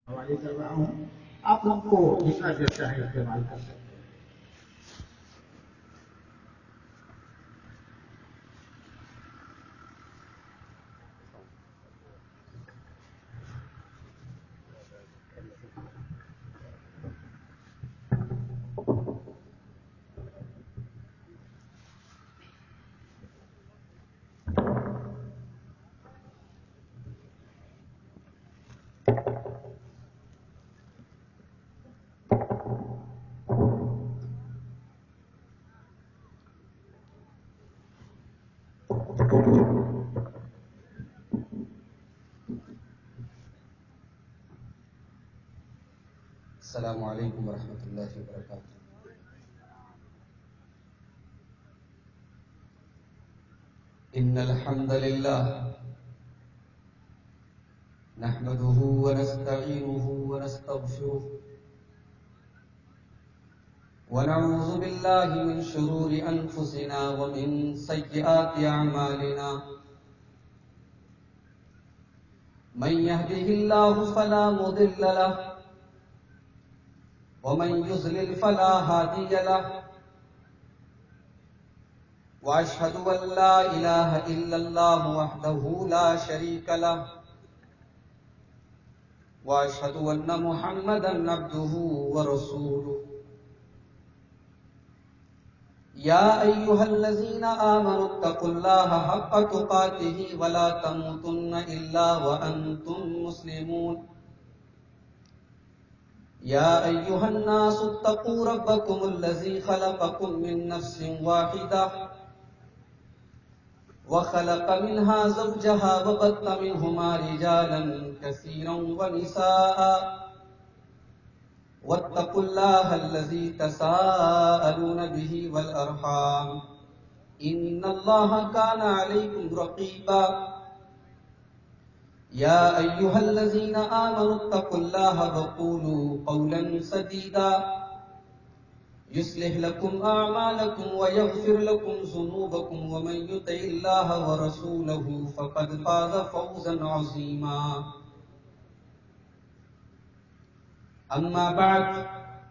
حوالے کر رہا ہوں، آپ لوگ کو جتنا چاہتا ہے استعمال کر سکتے ہیں۔ السلام علیکم ورحمۃ اللہ وبرکاتہ۔ ان الحمد للہ نحمده ونستعینه ونستغفره ونعوذ باللہ من شرور انفسنا ومن سیئات اعمالنا، من يهده الله فلا مضل له ومن يضلل فلا هادي له، واشهد ان لا اله الا الله وحده لا شريك له، واشهد ان محمدا عبده ورسوله۔ يا ايها الذين آمنوا اتقوا الله حق تقاته ولا تموتن الا وانتم مسلمون۔ يا ايها الناس اتقوا ربكم الذي خلقكم من نفس واحدة وخلق منها زوجها وبث منهما رجالا كثيرا ونساء، واتقوا الله الذي تساءلون به والأرحام إن الله كان عليكم رقيبا۔ يا أيها الذين آمنوا اتقوا الله وقولوا قولا سديدا يصلح لكم أعمالكم ويغفر لكم ذنوبكم، ومن يطع الله ورسوله فقد فاز فوزا عظيما۔ أما بعد،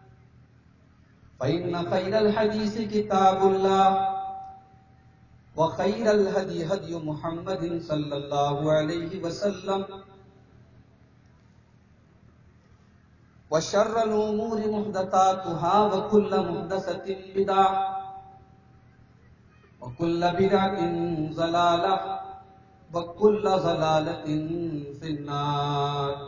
فإن خير الحديث كتاب الله، وخير الهدي هدي محمد صلى الله عليه وسلم، وشر الأمور محدثاتها وكل محدثة بدعة وكل بدعة ضلالة وكل ضلالة في النار۔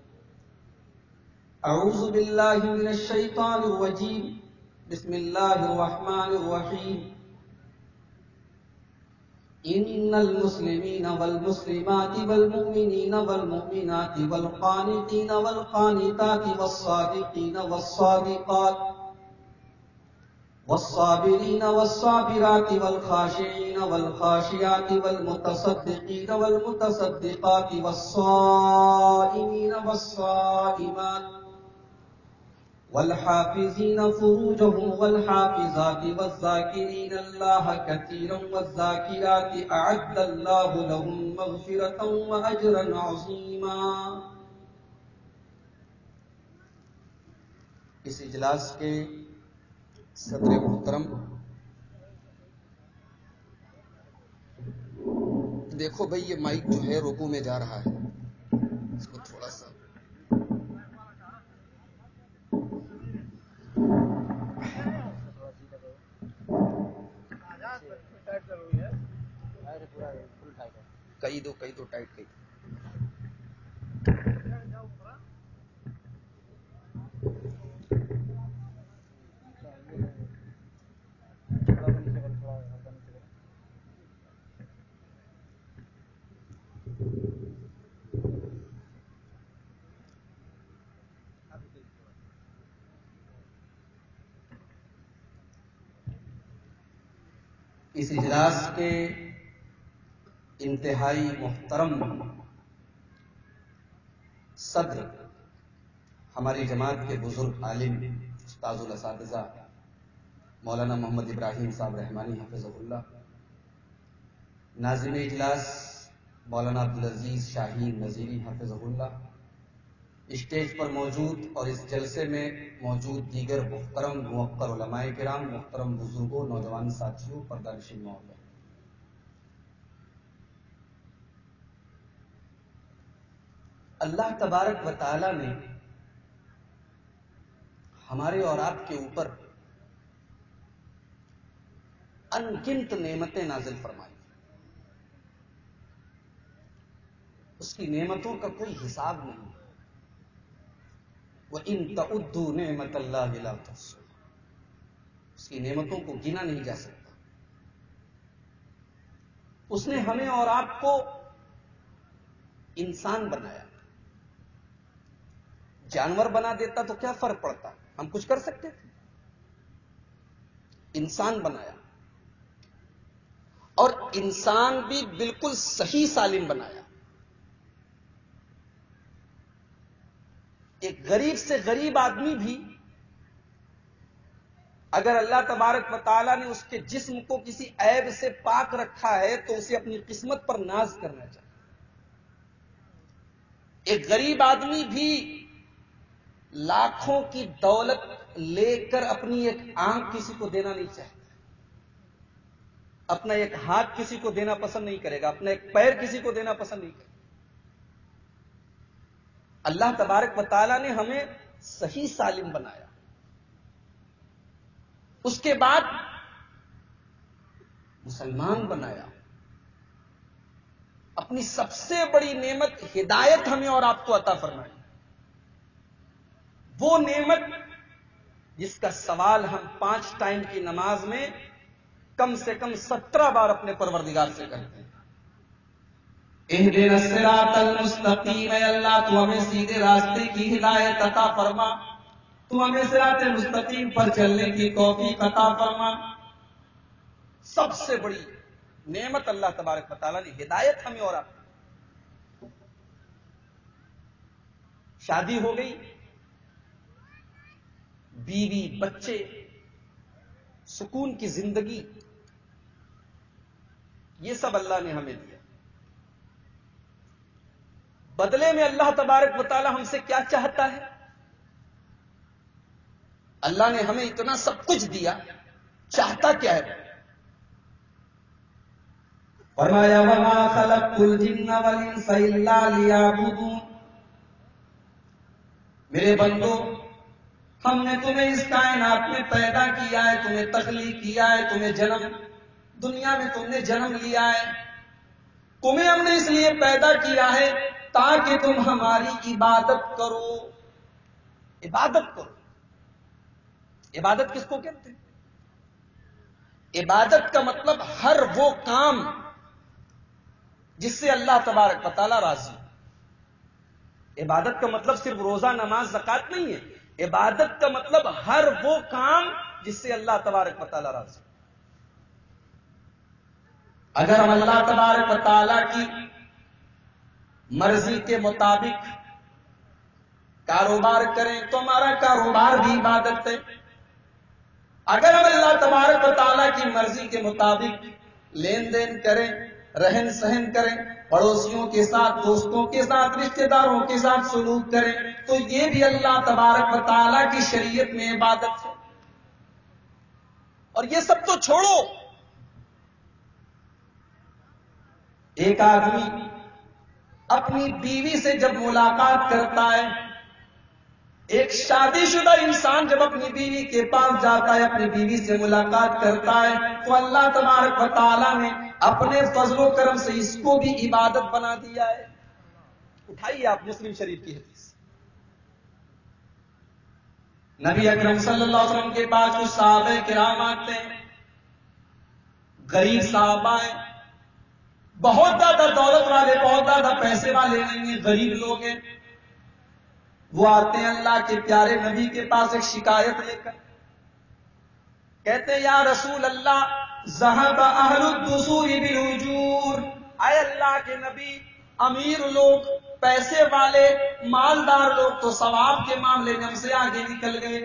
اعوذ باللہ من الشیطان الرجیم، بسم اللہ الرحمن الرحیم۔ ان المسلمین والمسلمات والمؤمنین والمؤمنات والقانتین والقانتات والصادقین والصادقات والصابرین والصابرات والخاشعین والخاشعات والمتصدقین والمتصدقات والصائمین والصائمات والحافظین فروجهم والحافظات والذاکرین اللہ کثیرا والذاکرات اعد اللہ لهم مغفرة واجرا عظیما۔ اس اجلاس کے صدر محترم، دیکھو بھئی یہ مائک جو ہے رکوع میں جا رہا ہے، اس کو تھوڑا سا کئی دو ٹائٹ کئی۔ اس اجلاس کے انتہائی محترم صدر، ہماری جماعت کے بزرگ عالم استاذ الاساتذہ مولانا محمد ابراہیم صاحب رحمانی حفظہ اللہ، ناظم اجلاس مولانا عبدالعزیز شاہین نذیری حفظہ اللہ، اسٹیج پر موجود اور اس جلسے میں موجود دیگر محترم موقر علماء کرام، محترم بزرگوں، نوجوان ساتھیوں، پردہ نشین مہاتما، اللہ تبارک و تعالی نے ہمارے اور آپ کے اوپر انگنت نعمتیں نازل فرمائی. اس کی نعمتوں کا کوئی حساب نہیں. وَإِن تَعُدُّوا نِعْمَتَ اللَّهِ لَا تُحْصُوهَا، اس کی نعمتوں کو گنا نہیں جا سکتا. اس نے ہمیں اور آپ کو انسان بنایا. جانور بنا دیتا تو کیا فرق پڑتا؟ ہم کچھ کر سکتے تھے. انسان بنایا، اور انسان بھی بالکل صحیح سالم بنایا. ایک غریب سے غریب آدمی بھی اگر اللہ تبارک و تعالیٰ نے اس کے جسم کو کسی عیب سے پاک رکھا ہے تو اسے اپنی قسمت پر ناز کرنا چاہیے. ایک غریب آدمی بھی لاکھوں کی دولت لے کر اپنی ایک آنکھ کسی کو دینا نہیں چاہتا، اپنا ایک ہاتھ کسی کو دینا پسند نہیں کرے گا، اپنا ایک پیر کسی کو دینا پسند نہیں کرے گا. اللہ تبارک و تعالیٰ نے ہمیں صحیح سالم بنایا. اس کے بعد مسلمان بنایا. اپنی سب سے بڑی نعمت ہدایت ہمیں اور آپ کو عطا فرمائی. وہ نعمت جس کا سوال ہم 5 ٹائم کی نماز میں کم سے کم 17 بار اپنے پروردگار سے کرتے ہیں. اہدنا الصراط المستقیم، اے اللہ تو ہمیں سیدھے راستے کی ہدایت عطا فرما، تو ہمیں صراط مستقیم پر چلنے کی توفیق عطا فرما. سب سے بڑی نعمت اللہ تبارک و تعالیٰ نے ہدایت ہمیں اور آپ کو. شادی ہو گئی، بیوی، بچے، سکون کی زندگی، یہ سب اللہ نے ہمیں دیا. بدلے میں اللہ تبارک و تعالیٰ ہم سے کیا چاہتا ہے؟ اللہ نے ہمیں اتنا سب کچھ دیا، چاہتا کیا ہے؟ فرمایا وَمَا خَلَقْتُ الْجِنَّ وَالْإِنسَ إِلَّا لِيَعْبُدُونِ، میرے بندو، ہم نے تمہیں اس کائنات میں پیدا کیا ہے، تمہیں تخلیق کیا ہے، تمہیں دنیا میں تم نے جنم لیا ہے. تمہیں ہم نے اس لیے پیدا کیا ہے تاکہ تم ہماری عبادت کرو. عبادت کرو. عبادت کس کو کہتے ہیں؟ عبادت کا مطلب ہر وہ کام جس سے اللہ تبارک و تعالیٰ راضی. عبادت کا مطلب صرف روزہ، نماز، زکات نہیں ہے. عبادت کا مطلب ہر وہ کام جس سے اللہ تبارک و تعالیٰ راضی. اگر ہم اللہ تبارک و تعالیٰ کی مرضی کے مطابق کاروبار کریں تو ہمارا کاروبار بھی عبادت ہے. اگر ہم اللہ تبارک و تعالیٰ کی مرضی کے مطابق لین دین کریں، رہن سہن کریں، پڑوسیوں کے ساتھ، دوستوں کے ساتھ، رشتہ داروں کے ساتھ سلوک کریں تو یہ بھی اللہ تبارک و تعالیٰ کی شریعت میں عبادت ہے. اور یہ سب تو چھوڑو، ایک آدمی اپنی بیوی سے جب ملاقات کرتا ہے، ایک شادی شدہ انسان جب اپنی بیوی کے پاس جاتا ہے، اپنی بیوی سے ملاقات کرتا ہے، تو اللہ تبارک و تعالیٰ نے اپنے فضل و کرم سے اس کو بھی عبادت بنا دیا ہے. اٹھائیے آپ مسلم شریف کی حدیث. نبی اکرم صلی اللہ علیہ وسلم کے پاس کچھ صحابہ کرام آتے ہیں، غریب صحابہ ہیں، بہت زیادہ دولت والے، بہت زیادہ پیسے والے نہیں ہیں، غریب لوگ ہیں. وہ آتے ہیں اللہ کے پیارے نبی کے پاس ایک شکایت لے کر، کہتے ہیں یا رسول اللہ ذهب اہل الدثور بالاجور، اے اللہ کے نبی، امیر لوگ، پیسے والے، مالدار لوگ تو ثواب کے معاملے میں ہم سے آگے نکل گئے.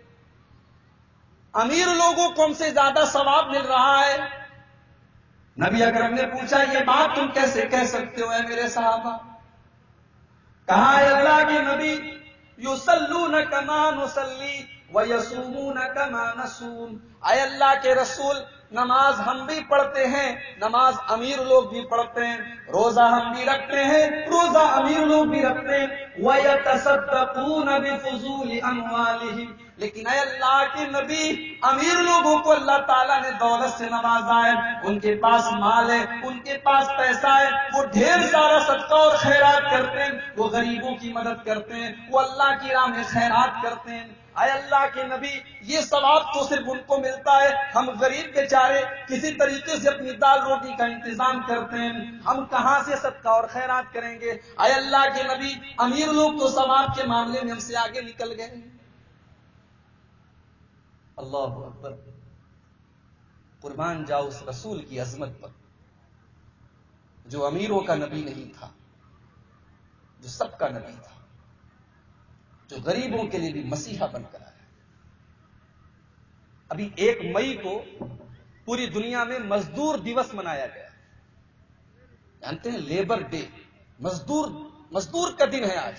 امیر لوگوں کو ہم سے زیادہ ثواب مل رہا ہے. نبی اکرم نے پوچھا یہ بات تم کیسے کہہ سکتے ہو اے میرے صحابہ؟ کہا اے اللہ کے نبی یصلون کما نصلی ویصومون کما نصوم، اے اللہ کے رسول نماز ہم بھی پڑھتے ہیں، نماز امیر لوگ بھی پڑھتے ہیں، روزہ ہم بھی رکھتے ہیں، روزہ امیر لوگ بھی رکھتے ہیں، وَيَتَصَدَّقُونَ بِفُضُولِ أَمْوَالِهِمْ، لیکن اے اللہ کے نبی امیر لوگوں کو اللہ تعالیٰ نے دولت سے نوازا ہے، ان کے پاس مال ہے، ان کے پاس پیسہ ہے، وہ ڈھیر سارا صدقہ اور خیرات کرتے ہیں، وہ غریبوں کی مدد کرتے ہیں، وہ اللہ کی راہ میں خیرات کرتے ہیں۔ اے اللہ کے نبی یہ ثواب تو صرف ان کو ملتا ہے، ہم غریب بیچارے کسی طریقے سے اپنی دال روٹی کا انتظام کرتے ہیں، ہم کہاں سے صدقہ اور خیرات کریں گے؟ اے اللہ کے نبی امیر لوگ تو ثواب کے معاملے میں ہم سے آگے نکل گئے۔ اللہ اکبر، قربان جاؤ اس رسول کی عظمت پر جو امیروں کا نبی نہیں تھا، جو سب کا نبی تھا، جو غریبوں کے لیے بھی مسیحا بن کر آیا۔ ابھی 1 مئی کو پوری دنیا میں مزدور دیوس منایا گیا، جانتے ہیں لیبر ڈے، مزدور کا دن ہے آج،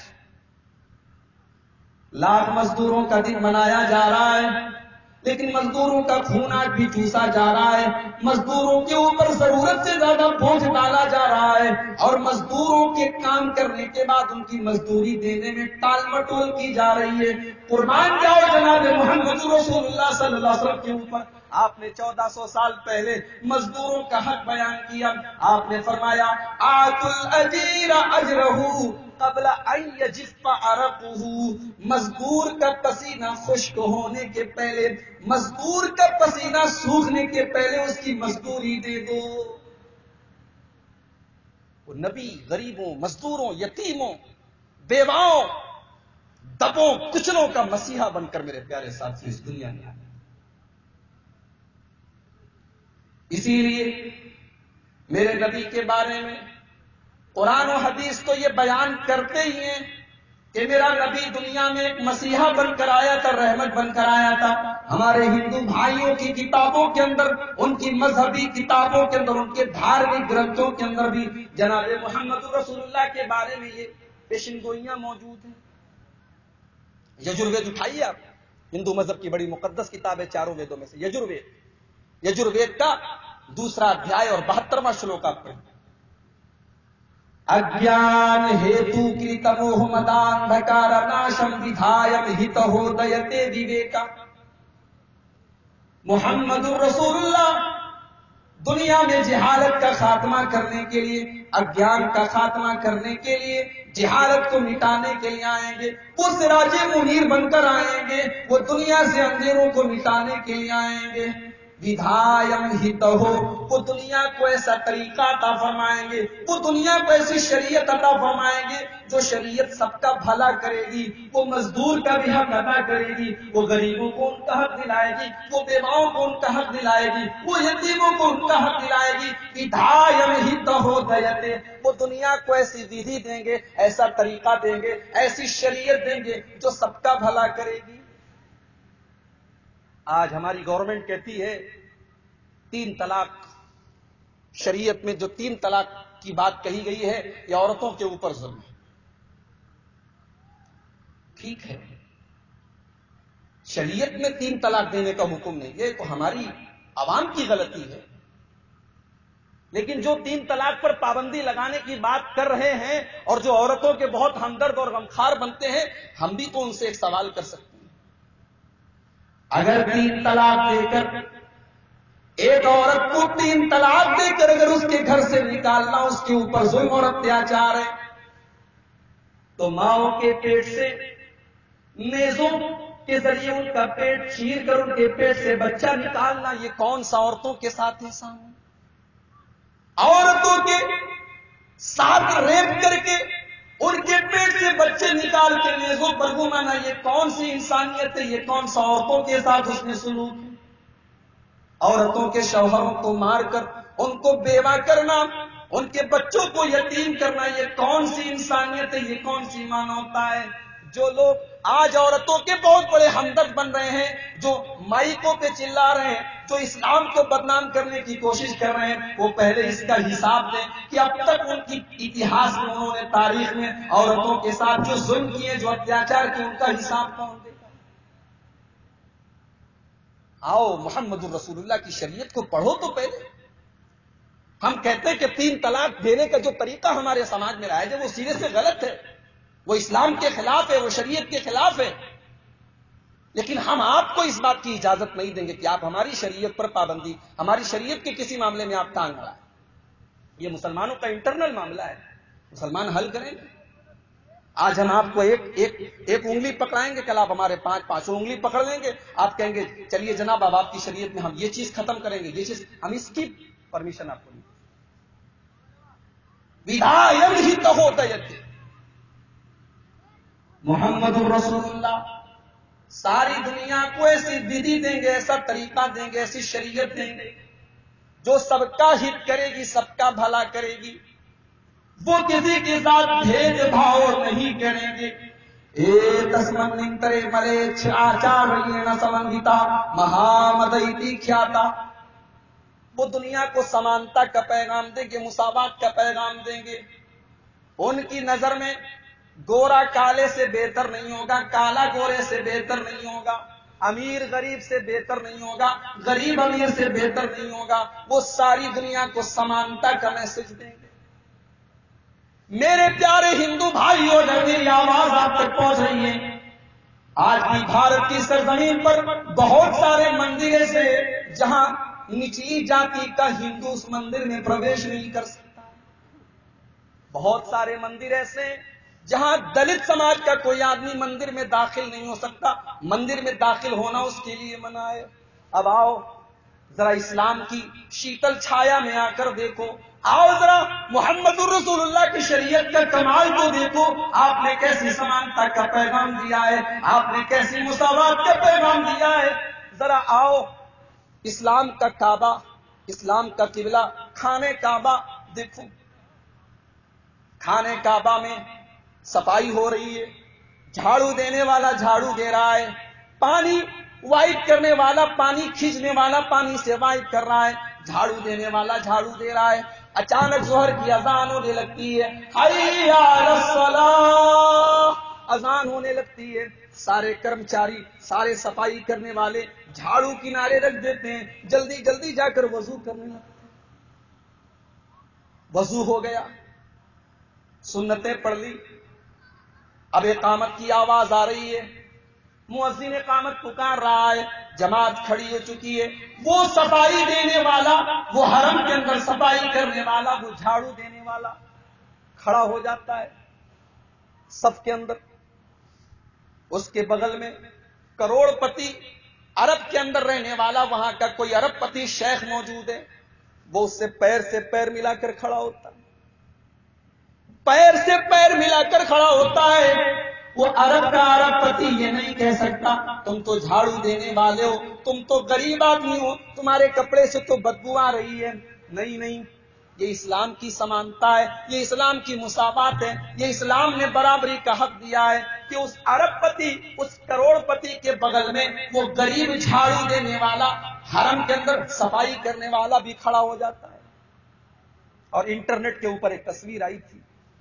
لاکھ مزدوروں کا دن منایا جا رہا ہے، لیکن مزدوروں کا خون آج بھی چوسا جا رہا ہے، مزدوروں کے اوپر ضرورت سے زیادہ بوجھ ڈالا جا رہا ہے، اور مزدوروں کے کام کرنے کے بعد ان کی مزدوری دینے میں ٹال مٹول کی جا رہی ہے۔ قربان جاؤ جناب محمد رسول اللہ صلی اللہ علیہ وسلم کے اوپر، آپ نے 1400 سال پہلے مزدوروں کا حق بیان کیا، آپ نے فرمایا آتوا الاجیر اجرہ قبل ان یجف عرقہ، مزدور کا پسینہ خشک ہونے کے پہلے، مزدور کا پسینہ سوکھنے کے پہلے اس کی مزدوری دے دو۔ وہ نبی غریبوں، مزدوروں، یتیموں، بیواؤں، دبوں کچلوں کا مسیحا بن کر میرے پیارے ساتھی اس دنیا میں آئے۔ اسی لیے میرے نبی کے بارے میں قرآن و حدیث تو یہ بیان کرتے ہی ہیں کہ میرا نبی دنیا میں ایک مسیحا بن کر آیا تھا، رحمت بن کر آیا تھا۔ ہمارے ہندو بھائیوں کی کتابوں کے اندر، ان کی مذہبی کتابوں کے اندر، ان کے دھارمک گرنتھوں کے اندر بھی جناب محمد رسول اللہ کے بارے میں یہ پیشن گوئیاں موجود ہیں۔ یجروید اٹھائیے آپ، ہندو مذہب کی بڑی مقدس کتاب ہے چاروں ویدوں میں سے یجروید کا 2 ادھیائے اور 72واں شلوک آپ پڑھیں۔ اجان ہیتو کریتموہ مدان دھکار ناشم ودھایت ہتہو دیتے وویکا، محمد الرسول اللہ دنیا میں جہالت کا خاتمہ کرنے کے لیے، اجان کا خاتمہ کرنے کے لیے، جہالت کو مٹانے کے لیے آئیں گے، وہ سراج منیر بن کر آئیں گے، وہ دنیا سے اندھیروں کو مٹانے کے لیے آئیں گے۔ ودھایم ہتہو، وہ دنیا کو ایسا طریقہ عطا فرمائیں گے، وہ دنیا کو ایسی شریعت عطا فرمائیں گے جو شریعت سب کا بھلا کرے گی، وہ مزدور کا بھی حق ادا کرے گی، وہ غریبوں کو ان کا حق دلائے گی، وہ بیواؤں کو ان کا حق دلائے گی، وہ یتیموں کو ان کا حق دلائے گی۔ ودھایم ہتہو دیتے، وہ دنیا کو ایسی ودھی دیں گے، ایسا طریقہ دیں گے، ایسی شریعت دیں گے جو سب کا بھلا کرے گی۔ آج ہماری گورنمنٹ کہتی ہے 3 طلاق، شریعت میں جو 3 طلاق کی بات کہی گئی ہے یہ عورتوں کے اوپر ظلم ہے۔ ٹھیک ہے، شریعت میں 3 طلاق دینے کا حکم نہیں، یہ تو ہماری عوام کی غلطی ہے، لیکن جو 3 طلاق پر پابندی لگانے کی بات کر رہے ہیں اور جو عورتوں کے بہت ہمدرد اور غمخوار بنتے ہیں، ہم بھی تو ان سے ایک سوال کر سکتے ہیں۔ اگر 3 طلاق دے کر ایک عورت کو 3 طلاق دے کر اگر اس کے گھر سے نکالنا اس کے اوپر ظلم اور اتیاچار ہے، تو ماؤں کے پیٹ سے نیزوں کے ذریعے ان کا پیٹ چیر کر ان کے پیٹ سے بچہ نکالنا، یہ کون سا عورتوں کے ساتھ احسان ہے؟ عورتوں کے ساتھ ریپ کر کے ان کے پیٹ سے بچے نکال کے نیزوں پر گھمانا، یہ کون سی انسانیت ہے؟ یہ کون سا عورتوں کے ساتھ اس نے سلوک ہے؟ عورتوں کے شوہروں کو مار کر ان کو بیوہ کرنا، ان کے بچوں کو یتیم کرنا، یہ کون سی انسانیت ہے؟ یہ کون سی مانوتا ہے؟ جو لوگ آج عورتوں کے بہت بڑے ہمدرد بن رہے ہیں، جو مائکوں پہ چلا رہے ہیں، جو اسلام کو بدنام کرنے کی کوشش کر رہے ہیں وہ پہلے اس کا حساب دیں کہ اب تک ان کی اتہاس میں انہوں نے تاریخ میں عورتوں کے ساتھ جو ظلم کیے جو اتیاچار کیے ان کا حساب کون دے گا؟ آؤ محمد الرسول اللہ کی شریعت کو پڑھو تو پہلے. ہم کہتے ہیں کہ 3 طلاق دینے کا جو طریقہ ہمارے سماج میں رائج ہے وہ سیدھے سے غلط ہے، وہ اسلام کے خلاف ہے، وہ شریعت کے خلاف ہے. لیکن ہم آپ کو اس بات کی اجازت نہیں دیں گے کہ آپ ہماری شریعت پر پابندی، ہماری شریعت کے کسی معاملے میں آپ ٹانگ اڑائیں. یہ مسلمانوں کا انٹرنل معاملہ ہے، مسلمان حل کریں گے. آج ہم آپ کو ایک انگلی پکڑائیں گے، کل آپ ہمارے 5 انگلی پکڑ لیں گے. آپ کہیں گے چلیے جناب اب آپ کی شریعت میں ہم یہ چیز ختم کریں گے، یہ چیز ہم اس کی پرمیشن آپ کو نہیں. ودایت ہی تو ہوتا ہے محمد الرسول اللہ ساری دنیا کو ایسی ودھی دیں گے، ایسا طریقہ دیں گے، ایسی شریعت دیں گے جو سب کا ہت کرے گی، سب کا بھلا کرے گی. وہ کسی کے ساتھ بھید بھاؤ نہیں کریں گے. تسمنترے ملے آچاریہ سمنگتا مہامدیتی کھیاتا. وہ دنیا کو سمانتا کا پیغام دیں گے، مساوات کا پیغام دیں گے. ان کی نظر میں گورا کالے سے بہتر نہیں ہوگا، کالا گورے سے بہتر نہیں ہوگا، امیر غریب سے بہتر نہیں ہوگا، غریب امیر سے بہتر نہیں ہوگا. وہ ساری دنیا کو سمانتا کا میسج دیں گے. میرے پیارے ہندو بھائیوں، اگر میری آواز آپ تک پہنچ رہی ہے، آج بھی بھارت کی سرزمین پر بہت سارے مندر ایسے جہاں نچلی جاتی کا ہندو اس مندر میں پرویش نہیں کر سکتا. بہت سارے مندر ایسے جہاں دلت سماج کا کوئی آدمی مندر میں داخل نہیں ہو سکتا. مندر میں داخل ہونا اس کے لیے منع ہے. اب آؤ ذرا اسلام کی شیتل چھایا میں آ کر دیکھو، آؤ ذرا محمد الرسول اللہ کی شریعت کا کمال تو دیکھو. آپ نے کیسی سمانتا کا پیغام دیا ہے، آپ نے کیسی مساوات کا پیغام دیا ہے. ذرا آؤ اسلام کا کعبہ، اسلام کا قبلہ خانہ کعبہ دیکھو. خانہ کعبہ میں صفائی ہو رہی ہے، جھاڑو دینے والا جھاڑو دے رہا ہے، پانی وائپ کرنے والا، پانی کھینچنے والا پانی سے وائپ کر رہا ہے، جھاڑو دینے والا جھاڑو دے رہا ہے. اچانک ظہر کی اذان ہونے لگتی ہے، حی علی الصلاۃ، اذان ہونے لگتی ہے. سارے کرمچاری، سارے صفائی کرنے والے جھاڑو کنارے رکھ دیتے ہیں، جلدی جلدی جا کر وضو کرنے لگتے ہیں. وضو ہو گیا، سنتیں پڑھ لی، اب اقامت کی آواز آ رہی ہے، مؤذن اقامت پکار رہا ہے، جماعت کھڑی ہو چکی ہے. وہ صفائی دینے والا، وہ حرم کے اندر صفائی کرنے والا، وہ جھاڑو دینے والا کھڑا ہو جاتا ہے صف کے اندر. اس کے بغل میں کروڑ پتی عرب کے اندر رہنے والا وہاں کا کوئی عرب پتی شیخ موجود ہے، وہ اس سے پیر ملا کر کھڑا ہوتا ہے، پیر سے پیر ملا کر کھڑا ہوتا ہے. وہ عرب کا عرب پتی یہ نہیں کہہ سکتا تم تو جھاڑو دینے والے ہو، تم تو غریب آدمی ہو، تمہارے کپڑے سے تو بدبو آ رہی ہے. نہیں، یہ اسلام کی سمانتا ہے، یہ اسلام کی مساوات ہے. یہ اسلام نے برابری کا حق دیا ہے کہ اس عرب پتی، اس کروڑ پتی کے بغل میں وہ غریب جھاڑو دینے والا، حرم کے اندر صفائی کرنے والا بھی کھڑا ہو جاتا ہے. اور انٹرنیٹ کے اوپر ایک تصویر آئی تھی،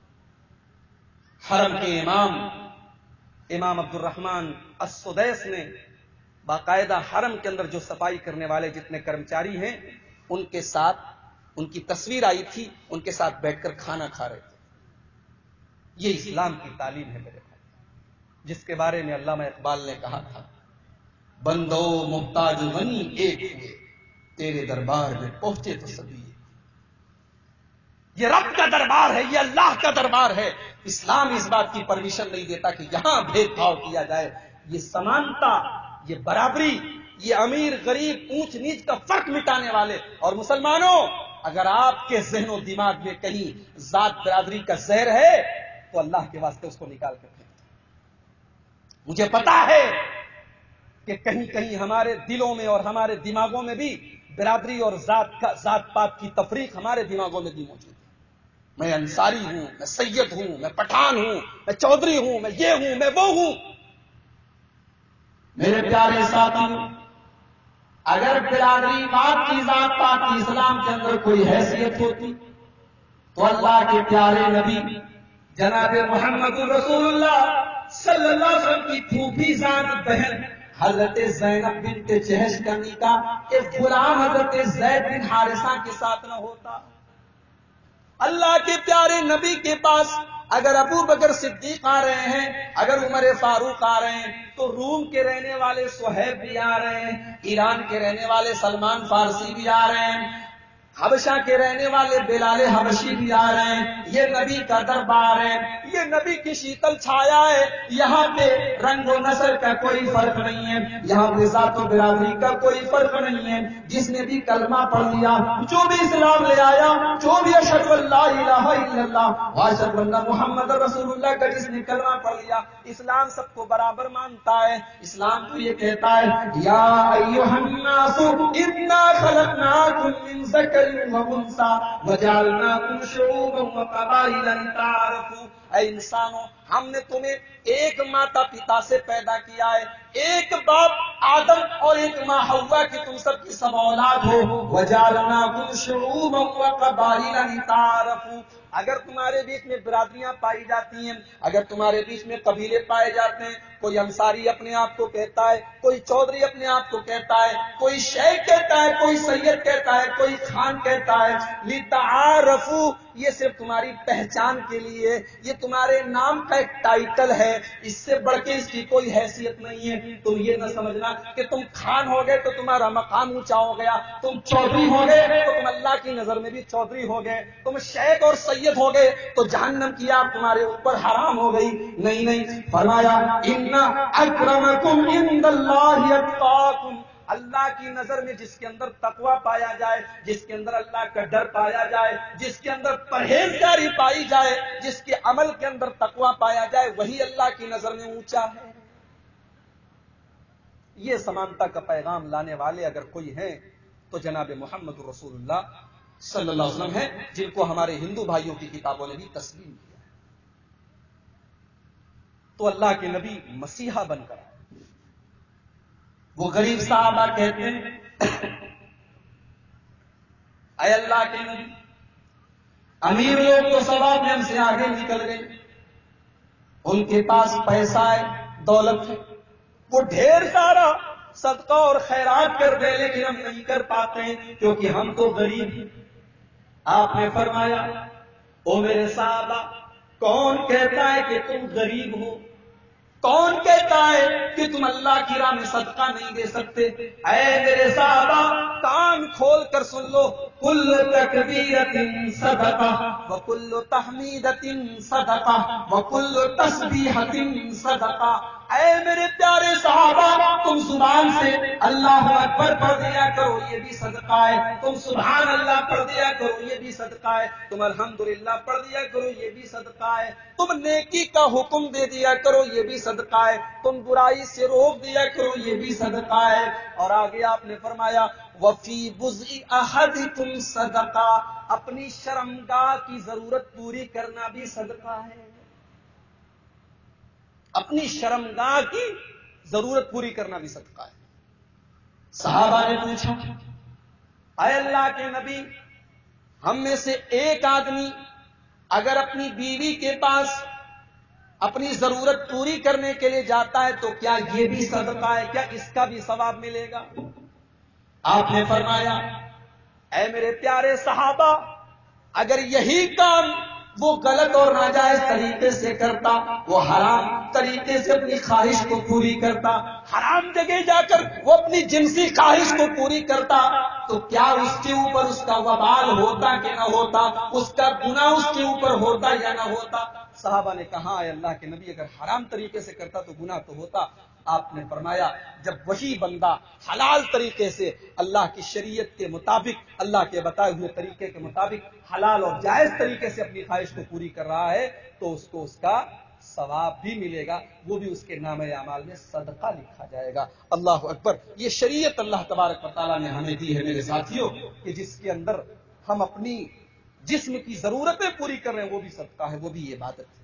حرم کے امام عبد الرحمن السدیس نے باقاعدہ حرم کے اندر جو صفائی کرنے والے جتنے کرمچاری ہیں ان کے ساتھ، ان کی تصویر آئی تھی، ان کے ساتھ بیٹھ کر کھانا کھا رہے تھے. یہ اسلام کی تعلیم ہے میرے بھائی، جس کے بارے میں علامہ اقبال نے کہا تھا، بندو محتاج غنی ایک ہوئے، تیرے دربار میں پہنچے تو سبھی. یہ رب کا دربار ہے، یہ اللہ کا دربار ہے. اسلام اس بات کی پرمیشن نہیں دیتا کہ یہاں بھید بھاؤ کیا جائے. یہ سمانتا، یہ برابری، یہ امیر غریب اونچ نیچ کا فرق مٹانے والے. اور مسلمانوں، اگر آپ کے ذہن و دماغ میں کہیں ذات برادری کا زہر ہے تو اللہ کے واسطے اس کو نکال کر پھینک. مجھے پتا ہے کہ کہیں ہمارے دلوں میں اور ہمارے دماغوں میں بھی برادری اور ذات پات کی تفریق ہمارے دماغوں میں بھی موجود ہے. میں انصاری ہوں، میں سید ہوں، میں پٹھان ہوں، میں چودھری ہوں، میں یہ ہوں، میں وہ ہوں. میرے پیارے ساتھیوں، اگر برادری بات کی ذات پات کی اسلام کے اندر کوئی حیثیت ہوتی تو اللہ کے پیارے نبی جناب محمد رسول اللہ صلی اللہ علیہ وسلم کی پھوپھی ذات بہن حضرت زینب بنت جہش کا نکاح ایک غلام حضرت زید بن حارثہ کے ساتھ نہ ہوتا. اللہ کے پیارے نبی کے پاس اگر ابو بکر صدیق آ رہے ہیں، اگر عمر فاروق آ رہے ہیں، تو روم کے رہنے والے صہیب بھی آ رہے ہیں، ایران کے رہنے والے سلمان فارسی بھی آ رہے ہیں، حبشہ کے رہنے والے بلال حبشی بھی آ رہے ہیں. یہ نبی کا دربار ہے، یہ نبی کی شیتل چھایا ہے. یہاں پہ رنگ و نسل کا کوئی فرق نہیں ہے، یہاں پہ ذات و برادری کا کوئی فرق نہیں ہے. جس نے بھی کلمہ پڑھ لیا، جو بھی اسلام لے آیا، جو بھی اشہد ان لا الہ الا اللہ واشہد ان محمد رسول اللہ کا جس نے کلمہ پڑھ لیا، اسلام سب کو برابر مانتا ہے. اسلام تو یہ کہتا ہے یا ایھا الناس انا خلقناکم من ذکر وانثى وجعلناکم شعوبا وقبائل لتعارفوا. اے انسانوں، ہم نے تمہیں ایک ماتا پتا سے پیدا کیا ہے، ایک باپ آدم اور ایک ماں حوا کی تم سب کی سب اولاد ہو. وجعلناکم شعوبا وقبائل لتعارفوا. اگر تمہارے بیچ میں برادریاں پائی جاتی ہیں، اگر تمہارے بیچ میں قبیلے پائے جاتے ہیں، کوئی انصاری اپنے آپ کو کہتا ہے، کوئی چودھری اپنے آپ کو کہتا ہے، کوئی شیخ کہتا ہے، کوئی سید کہتا ہے، کوئی خان کہتا ہے، لتعارفوا. یہ صرف تمہاری پہچان کے لیے، یہ تمہارے نام کا ایک ٹائٹل ہے، اس سے بڑھ کے اس کی کوئی حیثیت نہیں ہے. تم یہ نہ سمجھنا کہ تم خان ہو گئے تو تمہارا مقام اونچا ہو گیا، تم چودھری ہو گئے تو تم اللہ کی نظر میں بھی چودھری ہو گئے، تم شیخ اور سید ہو گئے تو جہنم کی آگ تمہارے اوپر حرام ہو گئی. نہیں نہیں، فرمایا ان اکرمکم عند اللہ اتقاکم. اللہ کی نظر میں جس کے اندر تقوی پایا جائے، جس کے اندر اللہ کا ڈر پایا جائے، جس کے اندر پرہیزگاری پائی جائے، جس کے عمل کے اندر تقوی پایا جائے، وہی اللہ کی نظر میں اونچا ہے. یہ سمانتا کا پیغام لانے والے اگر کوئی ہیں تو جناب محمد رسول اللہ صلی اللہ علیہ وسلم ہیں، جن کو ہمارے ہندو بھائیوں کی کتابوں نے بھی تسلیم کیا. تو اللہ کے نبی مسیحا بن کر آئے. وہ غریب صحابہ کہتے ہیں اے اللہ کے نبی، امیر لوگ تو ثواب میں ہم سے آگے نکل گئے، ان کے پاس پیسہ ہے، دولت ہے، وہ ڈھیر سارا صدقہ اور خیرات کر دے، لیکن ہم نہیں کر پاتے ہیں کیونکہ ہم تو غریب ہیں. آپ نے فرمایا او میرے صحابہ، کون کہتا ہے کہ تم غریب ہو؟ کون کہتا ہے کہ تم اللہ کی راہ میں صدقہ نہیں دے سکتے؟ اے میرے صحابہ، کان کھول کر سن لو، کل تکبیرۃ صدقہ وکل تحمیدۃ صدقہ وکل تسبیحۃ صدقہ. اے میرے پیارے صحابہ، تم زبان سے اللہ اکبر پڑھ دیا کرو، یہ بھی صدقہ ہے. تم سبحان اللہ پڑھ دیا کرو، یہ بھی صدقہ ہے. تم الحمدللہ پڑھ دیا کرو، یہ بھی صدقہ ہے. تم نیکی کا حکم دے دیا کرو، یہ بھی صدقہ ہے. تم برائی سے روک دیا کرو، یہ بھی صدقہ ہے. اور آگے آپ نے فرمایا وفی بضع احدکم صدقہ، اپنی شرمگاہ کی ضرورت پوری کرنا بھی صدقہ ہے. اپنی شرمگاہ کی ضرورت پوری کرنا بھی صدقہ ہے. صحابہ نے پوچھا اے اللہ کے نبی، ہم میں سے ایک آدمی اگر اپنی بیوی کے پاس اپنی ضرورت پوری کرنے کے لیے جاتا ہے تو کیا یہ بھی صدقہ ہے؟ کیا اس کا بھی ثواب ملے گا؟ آپ نے فرمایا اے میرے پیارے صحابہ، اگر یہی کام وہ غلط اور ناجائز طریقے سے کرتا، وہ حرام طریقے سے اپنی خواہش کو پوری کرتا، حرام جگہ جا کر وہ اپنی جنسی خواہش کو پوری کرتا، تو کیا اس کے اوپر اس کا وبال ہوتا کہ نہ ہوتا؟ اس کا گناہ اس کے اوپر ہوتا یا نہ ہوتا؟ صحابہ نے کہا اے اللہ کے نبی، اگر حرام طریقے سے کرتا تو گناہ تو ہوتا. آپ نے فرمایا جب وہی بندہ حلال طریقے سے اللہ کی شریعت کے مطابق، اللہ کے بتائے ہوئے طریقے کے مطابق حلال اور جائز طریقے سے اپنی خواہش کو پوری کر رہا ہے تو اس کو اس کا ثواب بھی ملے گا، وہ بھی اس کے نامہ اعمال میں صدقہ لکھا جائے گا. اللہ اکبر. یہ شریعت اللہ تبارک و تعالیٰ نے ہمیں دی ہے میرے ساتھیوں، کہ جس کے اندر ہم اپنی جسم کی ضرورتیں پوری کر رہے ہیں، وہ بھی صدقہ ہے، وہ بھی عبادت ہے.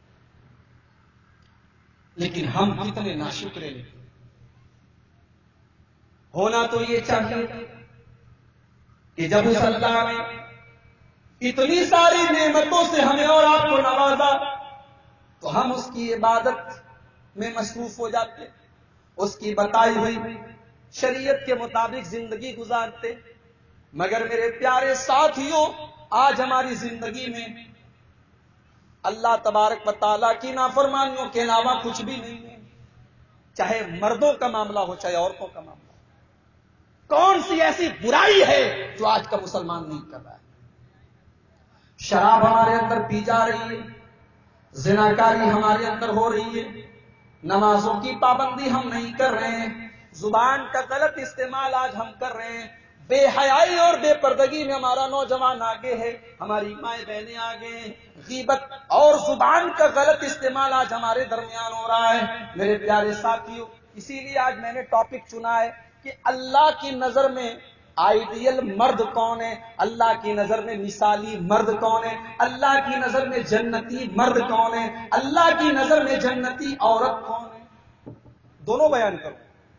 لیکن ہم کتنے ناشکرے ہیں. ہونا تو یہ چاہیے کہ جب اس اللہ نے اتنی ساری نعمتوں سے ہمیں اور آپ کو نوازا تو ہم اس کی عبادت میں مصروف ہو جاتے، اس کی بتائی ہوئی شریعت کے مطابق زندگی گزارتے. مگر میرے پیارے ساتھیوں، آج ہماری زندگی میں اللہ تبارک و تعالیٰ کی نافرمانیوں کے علاوہ کچھ بھی نہیں ہے. چاہے مردوں کا معاملہ ہو چاہے عورتوں کا معاملہ ہو، کون سی ایسی برائی ہے جو آج کا مسلمان نہیں کر رہا ہے؟ شراب ہمارے اندر پی جا رہی ہے، زناکاری ہمارے اندر ہو رہی ہے، نمازوں کی پابندی ہم نہیں کر رہے ہیں، زبان کا غلط استعمال آج ہم کر رہے ہیں، بے حیائی اور بے پردگی میں ہمارا نوجوان آگے ہے، ہماری مائیں بہنیں آگے ہیں، غیبت اور زبان کا غلط استعمال آج ہمارے درمیان ہو رہا ہے. میرے پیارے ساتھیوں، اسی لیے آج میں نے ٹاپک چنا ہے کہ اللہ کی نظر میں آئیڈیل مرد کون ہے، اللہ کی نظر میں مثالی مرد کون ہے، اللہ کی نظر میں جنتی مرد کون ہے، اللہ کی نظر میں جنتی عورت کون ہے. دونوں بیان کرو.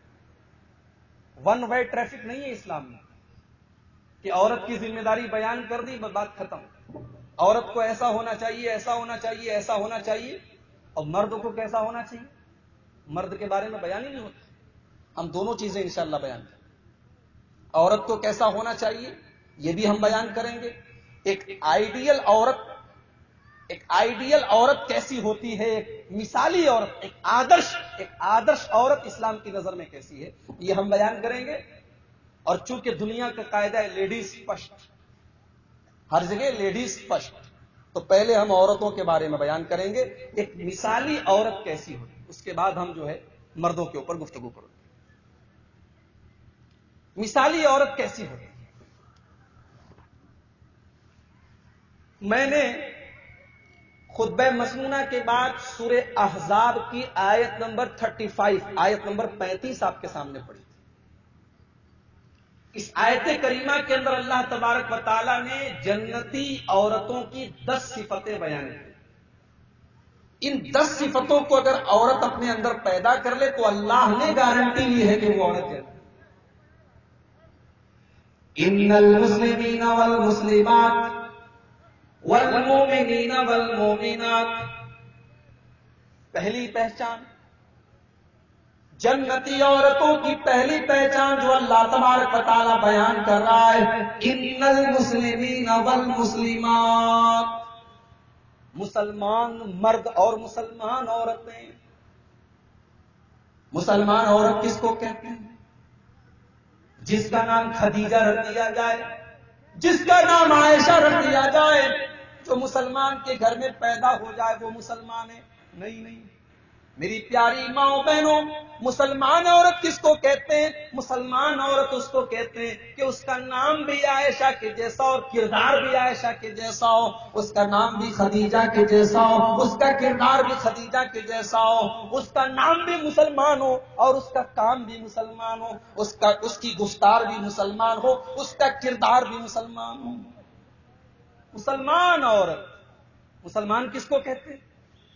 ون وے ٹریفک نہیں ہے اسلام میں کہ عورت کی ذمہ داری بیان کر دی بات ختم. عورت کو ایسا ہونا چاہیے، ایسا ہونا چاہیے، ایسا ہونا چاہیے، اور مرد کو کیسا ہونا چاہیے، مرد کے بارے میں بیان ہی نہیں ہوتا. ہم دونوں چیزیں انشاءاللہ بیان کریں. عورت کو کیسا ہونا چاہیے یہ بھی ہم بیان کریں گے. ایک آئیڈیل عورت کیسی ہوتی ہے، ایک مثالی عورت، ایک آدرش عورت اسلام کی نظر میں کیسی ہے، یہ ہم بیان کریں گے. اور چونکہ دنیا کا قاعدہ ہے لیڈیز فرسٹ، ہر جگہ لیڈیز فرسٹ، تو پہلے ہم عورتوں کے بارے میں بیان کریں گے ایک مثالی عورت کیسی ہوتی، اس کے بعد ہم جو ہے مردوں کے اوپر گفتگو کریں گے. مثالی عورت کیسی ہوتی ہے؟ میں نے خطبہ مسنونہ کے بعد سورہ احزاب کی آیت نمبر 35، آیت نمبر 35 آپ کے سامنے پڑھی تھی. اس آیت کریمہ کے اندر اللہ تبارک و تعالیٰ نے جنتی عورتوں کی 10 صفتیں بیان کی. ان 10 صفتوں کو اگر عورت اپنے اندر پیدا کر لے تو اللہ نے گارنٹی لی ہے کہ وہ عورت ہے. ان المسلمین والمسلمات والمومنین والمومنات، پہلی پہچان جنتی عورتوں کی پہلی پہچان جو اللہ تبارک و تعالیٰ بیان کر رہا ہے، ان المسلمین والمسلمات، مسلمان مرد اور مسلمان عورتیں. مسلمان عورت کس کو کہتے ہیں؟ جس کا نام خدیجہ رکھ دیا جائے، جس کا نام عائشہ رکھ دیا جائے، جو مسلمان کے گھر میں پیدا ہو جائے وہ مسلمان ہے. نہیں میری پیاری ماں بہنوں، مسلمان عورت کس کو کہتے ہیں؟ مسلمان عورت اس کو کہتے ہیں کہ اس کا نام بھی عائشہ کے جیسا اور کردار بھی عائشہ کے جیسا ہو، اس کا نام بھی خدیجہ کے جیسا ہو، اس کا کردار بھی خدیجہ کے جیسا ہو، اس کا نام بھی مسلمان ہو اور اس کا کام بھی مسلمان ہو، اس کی گفتار بھی مسلمان ہو، اس کا کردار بھی مسلمان ہو. مسلمان عورت، مسلمان کس کو کہتے ہیں؟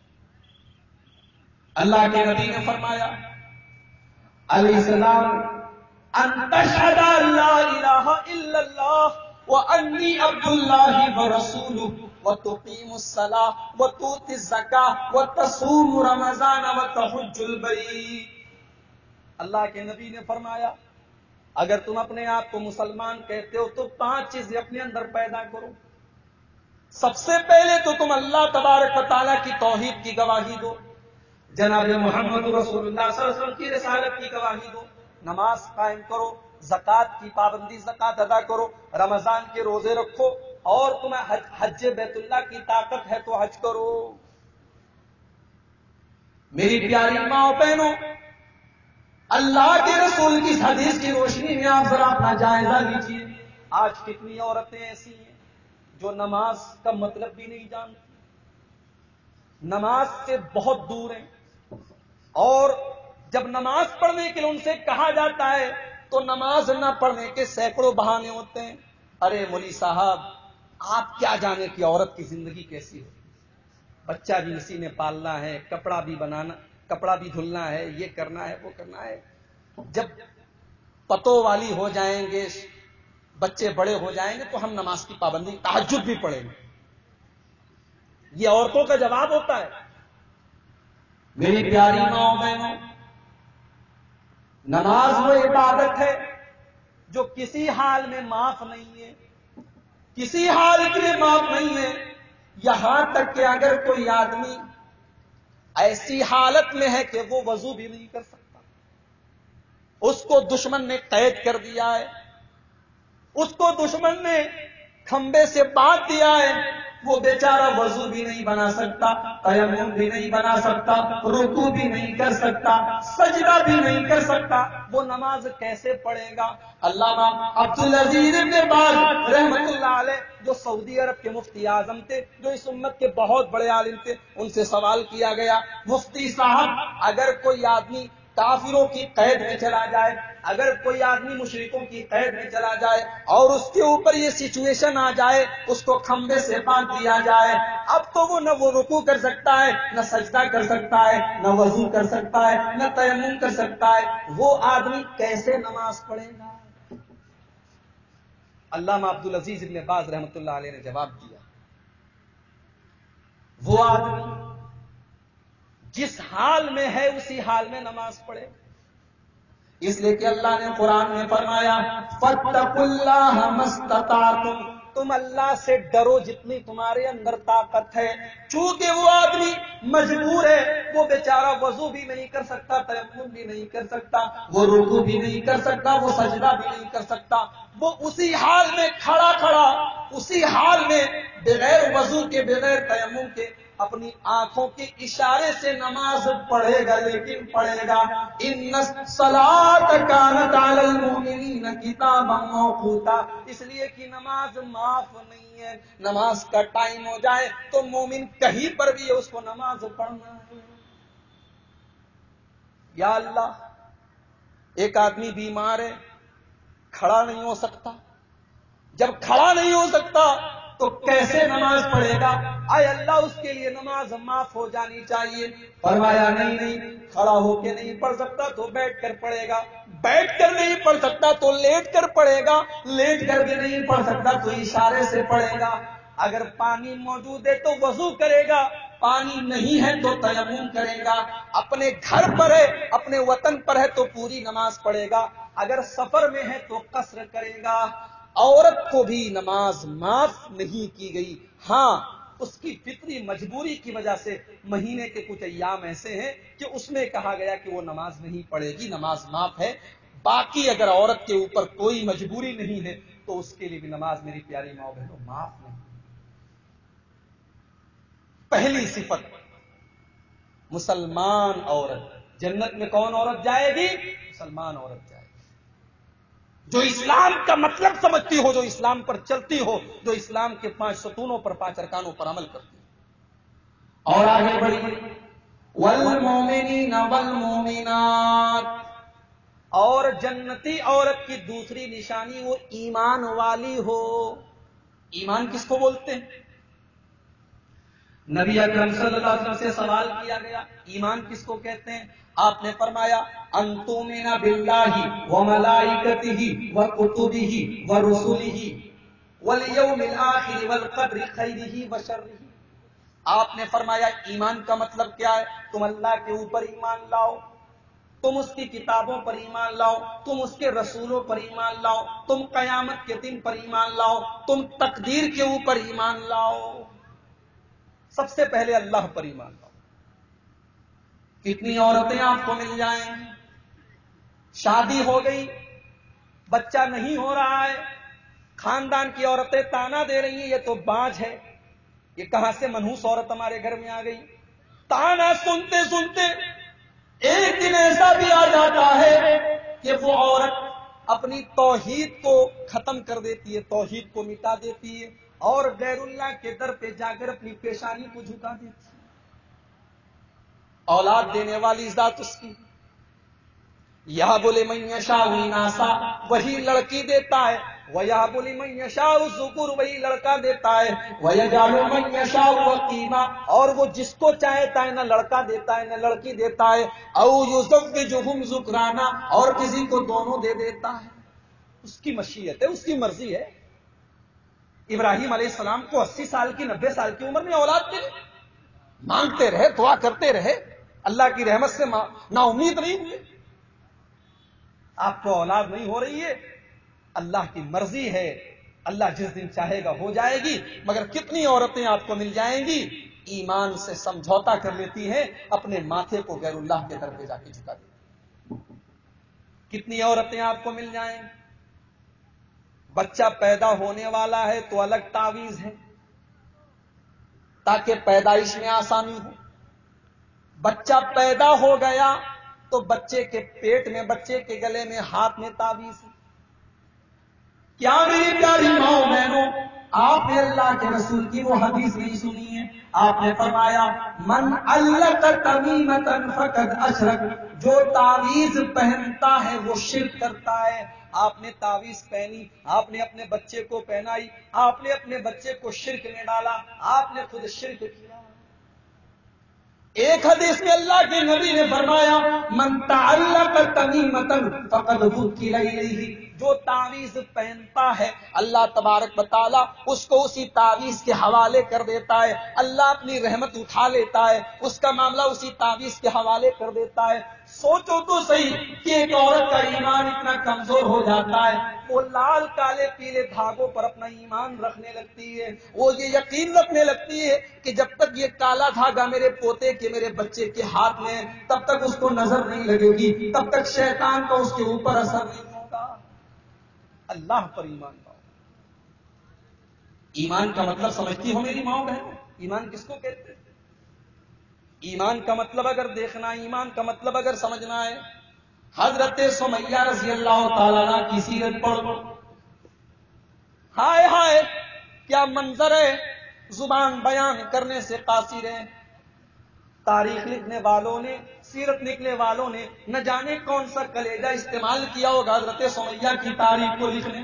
اللہ کے نبی نے فرمایا علیہ السلام، ان تشہد لا الہ الا اللہ وانی عبد اللہ ورسولہ وتقیم الصلاۃ وتؤتی الزکاۃ وتصوم رمضان وتحج البیت. اللہ کے نبی نے فرمایا اگر تم اپنے آپ کو مسلمان کہتے ہو تو 5 چیزیں اپنے اندر پیدا کرو. سب سے پہلے تو تم اللہ تبارک و تعالیٰ کی توحید کی گواہی دو، جناب محمد رسول اللہ صلی اللہ علیہ وسلم کی رسالت کی گواہی دو، نماز قائم کرو، زکوٰۃ کی پابندی زکوٰۃ ادا کرو، رمضان کے روزے رکھو، اور تمہیں حج بیت اللہ کی طاقت ہے تو حج کرو. میری پیاری ماں بہنوں، اللہ کے رسول کی حدیث کی روشنی میں آپ ذرا اپنا جائزہ لیجیے. آج کتنی عورتیں ایسی ہیں جو نماز کا مطلب بھی نہیں جانتی، نماز سے بہت دور ہیں، اور جب نماز پڑھنے کے لیے ان سے کہا جاتا ہے تو نماز نہ پڑھنے کے سینکڑوں بہانے ہوتے ہیں. ارے مولی صاحب، آپ کیا جانے کہ عورت کی زندگی کیسی ہو، بچہ بھی اسی نے پالنا ہے، کپڑا بھی دھلنا ہے، یہ کرنا ہے وہ کرنا ہے. جب پتوں والی ہو جائیں گے، بچے بڑے ہو جائیں گے تو ہم نماز کی پابندی تہجد بھی پڑھیں گے. یہ عورتوں کا جواب ہوتا ہے. میری پیاری ماں بہنوں، نماز وہ عبادت ہے جو کسی حال میں معاف نہیں ہے، کسی حال کے لیے معاف نہیں ہے. یہاں تک کہ اگر کوئی آدمی ایسی حالت میں ہے کہ وہ وضو بھی نہیں کر سکتا، اس کو دشمن نے قید کر دیا ہے، اس کو دشمن نے کھمبے سے باندھ دیا ہے، وہ بیچارہ وضو بھی نہیں بنا سکتا، تیمم بھی نہیں بنا سکتا، رکوع بھی نہیں کر سکتا، سجدہ بھی نہیں کر سکتا، وہ نماز کیسے پڑھے گا؟ علامہ عبدالعزیز ابن باز رحمۃ اللہ علیہ، جو سعودی عرب کے مفتی اعظم تھے، جو اس امت کے بہت بڑے عالم تھے، ان سے سوال کیا گیا، مفتی صاحب اگر کوئی آدمی کافروں کی قید میں چلا جائے، اگر کوئی آدمی مشرکوں کی قید میں چلا جائے اور اس کے اوپر یہ سچویشن آ جائے، اس کو کھمبے سے باندھ دیا جائے، اب تو وہ نہ وہ رکوع کر سکتا ہے، نہ سجدہ کر سکتا ہے، نہ وضو کر سکتا ہے، نہ تیمم کر سکتا ہے، وہ آدمی کیسے نماز پڑھے گا؟ علامہ عبدالعزیز ابن باز رحمۃ اللہ علیہ نے جواب دیا، وہ آدمی جس حال میں ہے اسی حال میں نماز پڑھے. اس لیے کہ اللہ نے قرآن میں فرمایا فَاتَّقُوا اللَّهَ مَا اسْتَطَعْتُمْ، تم اللہ سے ڈرو جتنی تمہارے اندر طاقت ہے. چونکہ وہ آدمی مجبور ہے، وہ بیچارہ وضو بھی نہیں کر سکتا، تیمم بھی نہیں کر سکتا، وہ رکوع بھی نہیں کر سکتا، وہ سجدہ بھی نہیں کر سکتا، وہ اسی حال میں کھڑا کھڑا، اسی حال میں بغیر وضو کے، بغیر تیمم کے، اپنی آنکھوں کے اشارے سے نماز پڑھے گا، لیکن پڑھے گا ان الصلاۃ کانت علی المؤمنین کتابا موقوتا. اس لیے کہ نماز معاف نہیں ہے. نماز کا ٹائم ہو جائے تو مومن کہیں پر بھی اس کو نماز پڑھنا ہے. یا اللہ، ایک آدمی بیمار ہے، کھڑا نہیں ہو سکتا. جب کھڑا نہیں ہو سکتا تو کیسے نماز پڑھے گا؟ اے اللہ، اس کے لیے نماز معاف ہو جانی چاہیے. فرمایا نہیں، کھڑا ہو کے نہیں پڑھ سکتا تو بیٹھ کر پڑھے گا، بیٹھ کر نہیں پڑھ سکتا تو لیٹ کر پڑھے گا، لیٹ کر بھی نہیں پڑھ سکتا تو اشارے سے پڑھے گا. اگر پانی موجود ہے تو وضو کرے گا، پانی نہیں ہے تو تیمم کرے گا. اپنے گھر پر ہے، اپنے وطن پر ہے تو پوری نماز پڑھے گا. اگر سفر میں ہے تو قصر کرے گا. عورت کو بھی نماز معاف نہیں کی گئی. ہاں، اس کی فطری مجبوری کی وجہ سے مہینے کے کچھ ایام ایسے ہیں کہ اس میں کہا گیا کہ وہ نماز نہیں پڑھے گی، نماز معاف ہے. باقی اگر عورت کے اوپر کوئی مجبوری نہیں ہے تو اس کے لیے بھی نماز، میری پیاری ماں بہنوں، معاف نہیں. پہلی صفت، مسلمان عورت. جنت میں کون عورت جائے گی؟ مسلمان عورت جائے گی، جو اسلام کا مطلب سمجھتی ہو، جو اسلام پر چلتی ہو، جو اسلام کے 5 ستونوں پر، 5 ارکانوں پر عمل کرتی ہو. اور آگے بڑھیے، والمؤمنین والمؤمنات. اور جنتی عورت کی دوسری نشانی وہ ایمان والی ہو. ایمان کس کو بولتے ہیں؟ نبی اکرم صلی اللہ علیہ وسلم سے سوال کیا گیا، ایمان کس کو کہتے ہیں؟ آپ نے فرمایا ان تؤمن باللہ وملائکتہ وکتبہ ورسلہ والیوم الآخر والقدر خیرہ وشرہ. آپ نے فرمایا ایمان کا مطلب کیا ہے؟ تم اللہ کے اوپر ایمان لاؤ، تم اس کی کتابوں پر ایمان لاؤ، تم اس کے رسولوں پر ایمان لاؤ، تم قیامت کے دن پر ایمان لاؤ، تم تقدیر کے اوپر ایمان لاؤ. سب سے پہلے اللہ پر ایمان لاؤ. کتنی عورتیں آپ کو مل جائیں، شادی ہو گئی، بچہ نہیں ہو رہا ہے، خاندان کی عورتیں تانا دے رہی ہیں یہ تو باج ہے، یہ کہاں سے منحوس عورت ہمارے گھر میں آ گئی. تانا سنتے سنتے ایک دن ایسا بھی آ جاتا ہے کہ وہ عورت اپنی توحید کو ختم کر دیتی ہے، توحید کو مٹا دیتی ہے اور غیر اللہ کے در پہ جا کر اپنی پیشانی کو جھکا دیتی ہے. اولاد دینے والی ذات اس کی، یا بولے من یشاء اناسا، وہی لڑکی دیتا ہے وَيَهَبُ لِمَن يَشَاءُ الذُّكُورَ وہی لڑکا دیتا ہے، وَيَجْعَلُ مَن يَشَاءُ عَقِيمًا اور وہ جس کو چاہتا ہے نہ لڑکا دیتا ہے نہ لڑکی دیتا ہے، أَوْ يُزَوِّجُهُمْ ذُكْرَانًا اور کسی کو دونوں دے دیتا ہے، اس کی مشیت ہے، اس کی مرضی ہے۔ ابراہیم علیہ السلام کو 80 سال کی 90 سال کی عمر میں اولاد ملی، مانگتے رہے، دعا کرتے رہے، اللہ کی رحمت سے نا امید نہیں ہوئے۔ آپ کو اولاد نہیں ہو رہی ہے، اللہ کی مرضی ہے، اللہ جس دن چاہے گا ہو جائے گی، مگر کتنی عورتیں آپ کو مل جائیں گی ایمان سے سمجھوتا کر لیتی ہیں، اپنے ماتھے کو غیر اللہ کے طرف جا کے جھکا دیتی ہیں۔ کتنی عورتیں آپ کو مل جائیں گی، بچہ پیدا ہونے والا ہے تو الگ تعویذ ہے تاکہ پیدائش میں آسانی ہو، بچہ پیدا ہو گیا تو بچے کے پیٹ میں، بچے کے گلے میں، ہاتھ میں تعویذ ہے۔ کیا میری پیاری ماں بہنوں، آپ نے اللہ کے رسول کی وہ حدیث نہیں سنی ہے؟ آپ نے فرمایا من علق تمیمۃ فقد اشرک، جو تعویذ پہنتا ہے وہ شرک کرتا ہے۔ آپ نے تعویذ پہنی، آپ نے اپنے بچے کو پہنائی، آپ نے اپنے بچے کو شرک میں ڈالا، آپ نے خود شرک کیا۔ ایک حدیث میں اللہ کے نبی نے فرمایا من تعلق تمیمۃ فقد وکل الیہ، جو تعویذ پہنتا ہے اللہ تبارک و تعالی اس کو اسی تعویذ کے حوالے کر دیتا ہے، اللہ اپنی رحمت اٹھا لیتا ہے، اس کا معاملہ اسی تعویذ کے حوالے کر دیتا ہے۔ سوچو تو صحیح کہ ایک عورت کا ایمان اتنا کمزور ہو جاتا ہے، وہ لال کالے پیلے دھاگوں پر اپنا ایمان رکھنے لگتی ہے، وہ یہ یقین رکھنے لگتی ہے کہ جب تک یہ کالا دھاگا میرے پوتے کے، میرے بچے کے ہاتھ میں ہے تب تک اس کو نظر نہیں لگے گی، تب تک شیطان کا اس کے اوپر اثر نہیں ہوگا۔ اللہ پر ایمان لاؤ۔ ایمان کا مطلب سمجھتی ہو میری ماں بہن؟ ایمان کس کو کہتے ہیں؟ ایمان کا مطلب اگر دیکھنا، ایمان کا مطلب اگر سمجھنا ہے، حضرت سمیہ رضی اللہ تعالیٰ عنہ کی سیرت پڑھو۔ ہائے ہائے کیا منظر ہے، زبان بیان کرنے سے قاصر ہے۔ تاریخ لکھنے والوں نے، سیرت لکھنے والوں نے نہ جانے کون سا کلیجہ استعمال کیا ہوگا حضرت سمیہ کی تاریخ کو لکھنے۔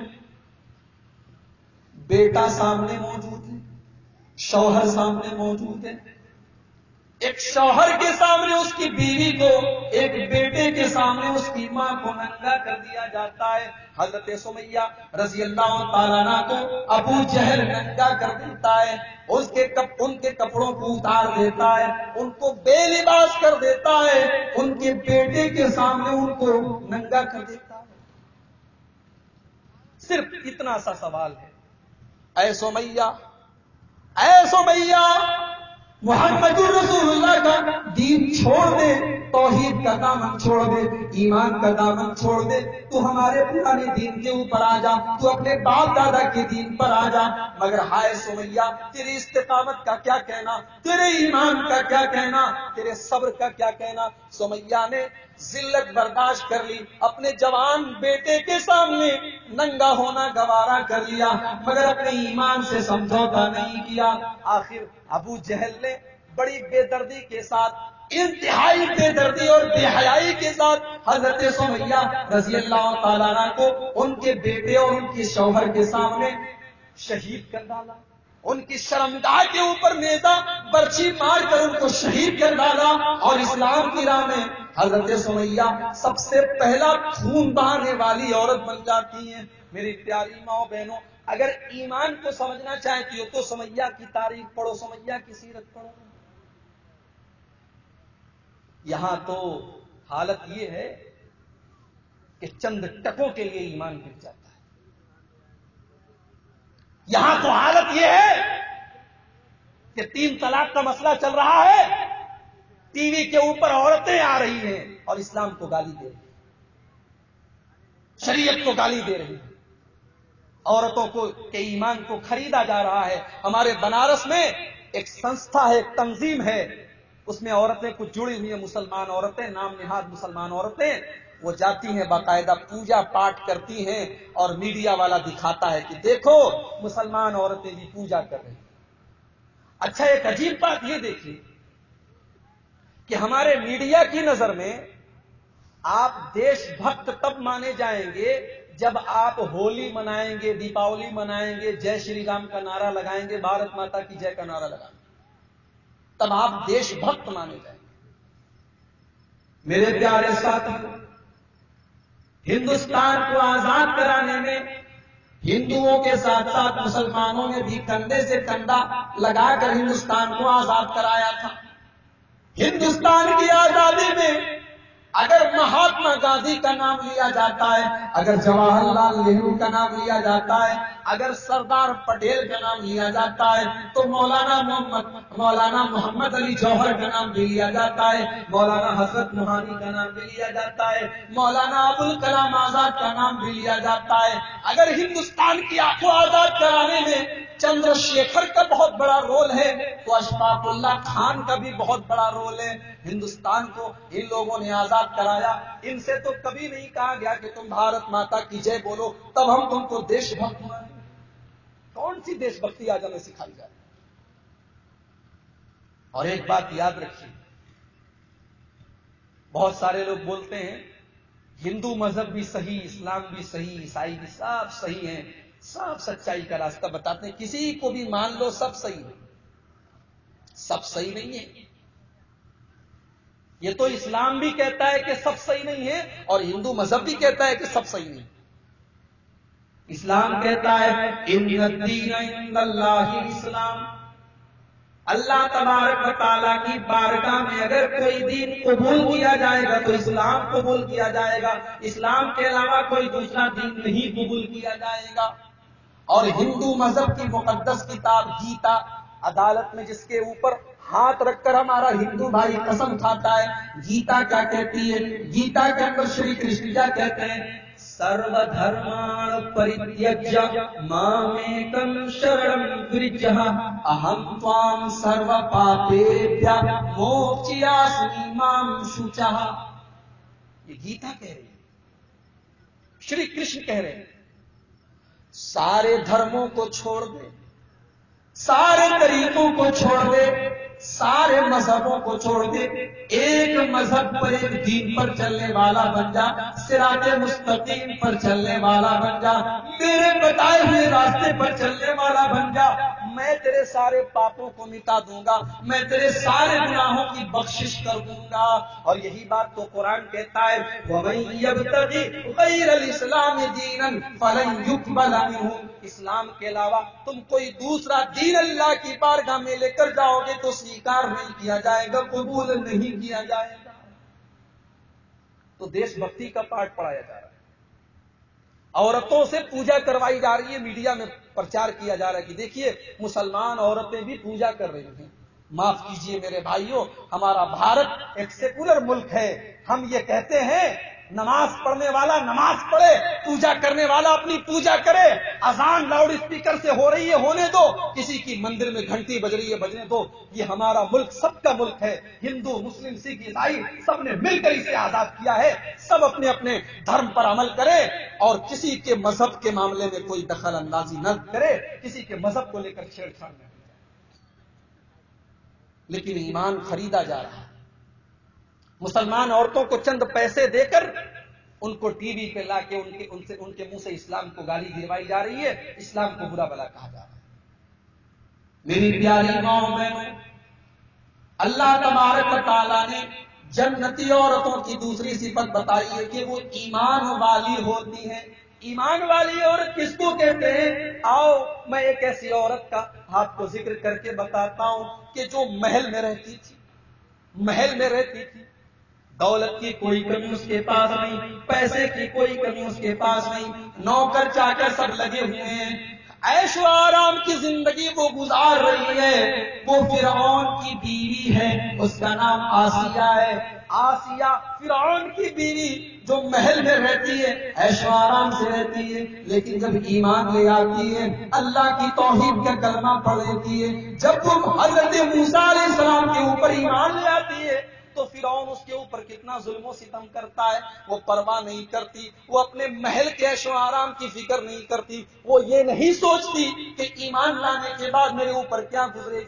بیٹا سامنے موجود ہے، شوہر سامنے موجود ہے، ایک شوہر کے سامنے اس کی بیوی کو، ایک بیٹے کے سامنے اس کی ماں کو ننگا کر دیا جاتا ہے۔ حضرت سمیہ رضی اللہ تعالیٰ عنہ کو ابو جہل ننگا کر دیتا ہے، ان کے کپڑوں کو اتار دیتا ہے، ان کو بے لباس کر دیتا ہے، ان کے بیٹے کے سامنے ان کو ننگا کر دیتا ہے۔ صرف اتنا سا سوال ہے، اے سمیہ، اے سمیہ، محمد رسول اللہ کا دین چھوڑ دے، توحید کا دامن چھوڑ دے، ایمان کا دامن چھوڑ دے، تو ہمارے پرانے دین کے اوپر آ جا، تو اپنے باپ دادا کے دین پر آ جا۔ مگر ہائے سمیہ، تیری استقامت کا کیا کہنا، تیرے ایمان کا کیا کہنا، تیرے صبر کا کیا کہنا۔ سمیہ نے ذلت برداشت کر لی، اپنے جوان بیٹے کے سامنے ننگا ہونا گوارا کر لیا، مگر اپنے ایمان سے سمجھوتا نہیں کیا۔ آخر ابو جہل نے بڑی بے دردی کے ساتھ، انتہائی بے دردی اور بے حیائی کے ساتھ حضرت سمیہ رضی اللہ تعالیٰ عنہ کو ان کے بیٹے اور ان کے شوہر کے سامنے شہید کر ڈالا، ان کی شرمگاہ کے اوپر نیزہ برچھی مار کر ان کو شہید کر ڈالا، اور اسلام کی راہ میں حضرت سمیہ سب سے پہلا خون بہانے والی عورت بن جاتی ہیں۔ میری پیاری ماں بہنوں، اگر ایمان کو سمجھنا چاہتی ہو تو سمیہ کی تاریخ پڑھو، سمیہ کی سیرت پڑھو۔ یہاں تو حالت یہ ہے کہ چند ٹکوں کے لیے ایمان گر جاتا ہے۔ یہاں تو حالت یہ ہے کہ 3 طلاق کا مسئلہ چل رہا ہے، ٹی وی کے اوپر عورتیں آ رہی ہیں اور اسلام کو گالی دے رہی ہیں، شریعت کو گالی دے رہی ہیں، عورتوں کو کے ایمان کو خریدا جا رہا ہے۔ ہمارے بنارس میں ایک سنستھا ہے، ایک تنظیم ہے، اس میں عورتیں کچھ جڑی ہوئی ہیں، مسلمان عورتیں، نام نہاد مسلمان عورتیں، وہ جاتی ہیں، باقاعدہ پوجا پاٹ کرتی ہیں، اور میڈیا والا دکھاتا ہے کہ دیکھو مسلمان عورتیں بھی پوجا کر رہی ہیں۔ اچھا، ایک عجیب بات یہ دیکھیے کہ ہمارے میڈیا کی نظر میں آپ دیش بھکت تب مانے جائیں گے جب آپ ہولی منائیں گے، دیپاولی منائیں گے، جے شری رام کا نعرہ لگائیں گے، بھارت ماتا کی جے کا نعرہ لگائیں گے، تب آپ دیش بھکت مانے جائیں گے۔ میرے پیارے ساتھیوں، ہندوستان کو آزاد کرانے میں ہندوؤں کے ساتھ ساتھ مسلمانوں نے بھی کندھے سے کندھا لگا کر ہندوستان کو آزاد کرایا تھا۔ ہندوستان کی آزادی میں اگر مہاتما گاندھی کا نام لیا جاتا ہے، اگر جواہر لال نہرو کا نام لیا جاتا ہے، اگر سردار پٹیل کا نام لیا جاتا ہے، تو مولانا محمد علی جوہر کا نام بھی لیا جاتا ہے، مولانا حضرت موہانی کا نام بھی لیا جاتا ہے، مولانا ابوالکلام آزاد کا نام بھی لیا جاتا ہے۔ اگر ہندوستان کی آنکھوں آزاد کرانے میں چندر شیکھر کا بہت بڑا رول ہے تو اشفاق اللہ خان کا بھی بہت بڑا رول ہے۔ ہندوستان کو ان لوگوں نے آزاد کرایا، ان سے تو کبھی نہیں کہا گیا کہ تم بھارت ماتا کی جے بولو تب ہم تم کو دیش بھکت مانیں۔ کون سی دیش بھکتی آج ہمیں سکھائی جائے؟ اور ایک بات یاد رکھیے، بہت سارے لوگ بولتے ہیں ہندو مذہب بھی صحیح، اسلام بھی صحیح، عیسائی بھی سب صحیح ہیں، سب سچائی کا راستہ بتاتے ہیں، کسی کو بھی مان لو سب صحیح ہے۔ سب صحیح نہیں ہے، یہ تو اسلام بھی کہتا ہے کہ سب صحیح نہیں ہے، اور ہندو مذہب بھی کہتا ہے کہ سب صحیح نہیں۔ اسلام کہتا ہے ان الدین عند اللہ الاسلام، اللہ تبارک و تعالیٰ کی بارگاہ میں اگر کوئی دین قبول کیا جائے گا تو اسلام قبول کیا جائے گا، اسلام کے علاوہ کوئی دوسرا دین نہیں قبول کیا جائے گا۔ اور ہندو مذہب کی مقدس کتاب گیتا، عدالت میں جس کے اوپر ہاتھ رکھ کر ہمارا ہندو بھائی قسم کھاتا ہے، گیتا کیا کہتی ہے؟ گیتا کے اندر شری کرشن کیا کہتے ہیں؟ سرو دھرمان پریتیجیا مامیکم شرنم ورجہ اہم توام سرو پاپیبھیا موکشیاسمی مام شوچہ۔ یہ گیتا کہہ رہی ہے، شری کرشن کہہ رہے ہیں سارے دھرموں کو چھوڑ دے، سارے طریقوں کو چھوڑ دے، سارے مذہبوں کو چھوڑ دے، ایک مذہب پر، ایک دین پر چلنے والا بن جا، صراط مستقیم پر چلنے والا بن جا، میرے بتائے ہوئے راستے پر چلنے والا بن جا، میں تیرے سارے پاپوں کو مٹا دوں گا، میں تیرے سارے گناہوں کی بخشش کر دوں گا۔ اور یہی بات تو قرآن کہتا ہے وَمَن يَبْتَغِ غَيْرَ الْإِسْلَامِ دِينًا فَلَن يُقْبَلَ مِنْهُ، اسلام کے علاوہ تم کوئی دوسرا دین اللہ کی بارگاہ میں لے کر جاؤ گے تو سویکار نہیں کیا جائے گا، قبول نہیں کیا جائے گا۔ تو دیش بھکتی کا پاٹ پڑھایا جا رہا ہے، عورتوں سے پوجا کروائی جا رہی ہے، میڈیا میں پرچار کیا جا رہا ہے کہ دیکھیے مسلمان عورتیں بھی پوجا کر رہی ہیں۔ معاف کیجئے میرے بھائیوں، ہمارا بھارت ایک سیکولر ملک ہے، ہم یہ کہتے ہیں نماز پڑھنے والا نماز پڑھے، پوجا کرنے والا اپنی پوجا کرے، اذان لاؤڈ اسپیکر سے ہو رہی ہے ہونے دو، کسی کی مندر میں گھنٹی بج رہی ہے بجنے دو، یہ ہمارا ملک سب کا ملک ہے، ہندو مسلم سکھ عیسائی سب نے مل کر اسے آزاد کیا ہے، سب اپنے اپنے دھرم پر عمل کرے اور کسی کے مذہب کے معاملے میں کوئی دخل اندازی نہ کرے، کسی کے مذہب کو لے کر چھیڑ چھاڑ نہ کرے۔ لیکن ایمان خریدا جا رہا ہے، مسلمان عورتوں کو چند پیسے دے کر ان کو ٹی وی پہ لا کے ان کے منہ سے اسلام کو گالی دلوائی جا رہی ہے، اسلام کو برا بلا کہا جا رہا ہے۔ میری پیاری ماؤں بہنوں، اللہ تبارک و تعالیٰ نے جنتی عورتوں کی دوسری صفت بتائی ہے کہ وہ ایمان والی ہوتی ہیں۔ ایمان والی عورت کس کو کہتے ہیں؟ آؤ میں ایک ایسی عورت کا آپ کو ذکر کر کے بتاتا ہوں کہ جو محل میں رہتی تھی، محل میں رہتی تھی، دولت کی کوئی کمی اس کے پاس نہیں، پیسے کی کوئی کمی اس کے پاس نہیں، نوکر چاکر سب لگے ہوئے ہیں، عیش و آرام کی زندگی وہ گزار رہی ہے۔ وہ فرعون کی بیوی ہے، اس کا نام آسیہ ہے۔ آسیہ فرعون کی بیوی جو محل میں رہتی ہے، عیش و آرام سے رہتی ہے، لیکن جب ایمان لے آتی ہے، اللہ کی توحید کا کلمہ پڑھ لیتی ہے، جب وہ حضرت موسیٰ علیہ السلام کے اوپر ایمان لے آتی ہے تو فرعون اس کے اوپر کتنا ظلم و ستم کرتا ہے، وہ پرواہ نہیں کرتی، وہ اپنے محل کے عیش و آرام کی فکر نہیں کرتی، وہ یہ نہیں سوچتی کہ ایمان لانے کے بعد میرے اوپر کیا گزرے گی۔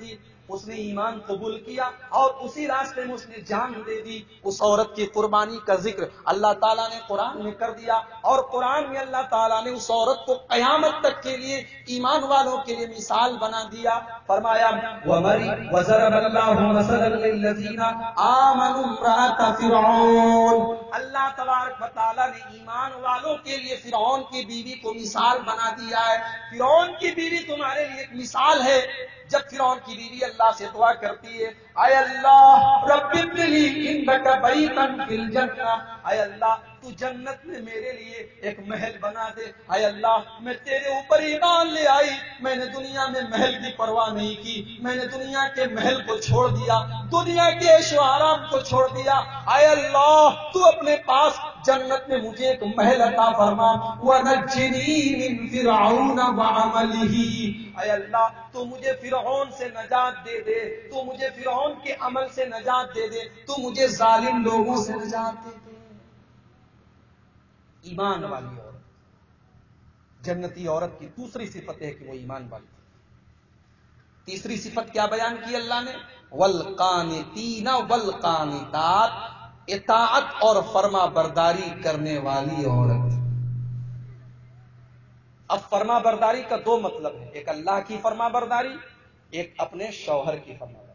اس نے ایمان قبول کیا اور اسی راستے میں اس نے جان دے دی. اس عورت کی قربانی کا ذکر اللہ تعالیٰ نے قرآن میں کر دیا, اور قرآن میں اللہ تعالیٰ نے اس عورت کو قیامت تک کے لیے ایمان والوں کے لیے مثال بنا دیا. فرمایا وَضَرَبَ اللَّهُ مَثَلًا لِّلَّذِينَ آمَنُوا امْرَأَتَ فِرْعَوْنَ. اللہ تبارک و تعالیٰ نے ایمان والوں کے لیے فرعون کی بیوی کو مثال بنا دیا ہے. فرعون کی بیوی تمہارے لیے ایک مثال ہے. جب فرعون کی بیوی اللہ سے دعا کرتی ہے, اے اللہ رب ابن لی عندک بیتا فی الجنہ, اے اللہ تو جنت میں میرے لیے ایک محل بنا دے. اے اللہ میں تیرے اوپر ایمان لے آئی, میں نے دنیا میں محل کی پرواہ نہیں کی, میں نے دنیا کے محل کو چھوڑ دیا, دنیا کے عیش و آرام کو چھوڑ دیا. اے اللہ تو اپنے پاس جنت میں مجھے ایک محل عطا فرما. وَنَجِّنِي مِن فِرْعَوْنَ وَعَمَلِهِ, اے اللہ تو مجھے فرعون سے نجات دے دے, تو مجھے فرعون کے عمل سے نجات دے دے, تو مجھے ظالم لوگوں سے نجات دے دے. ایمان والی عورت, جنتی عورت کی دوسری صفت ہے کہ وہ ایمان والی. تیسری صفت کیا بیان کی اللہ نے؟ والقانتین والقانتات, اطاعت اور فرما برداری کرنے والی عورت. اب فرما برداری کا دو مطلب ہے, ایک اللہ کی فرما برداری, ایک اپنے شوہر کی فرما برداری.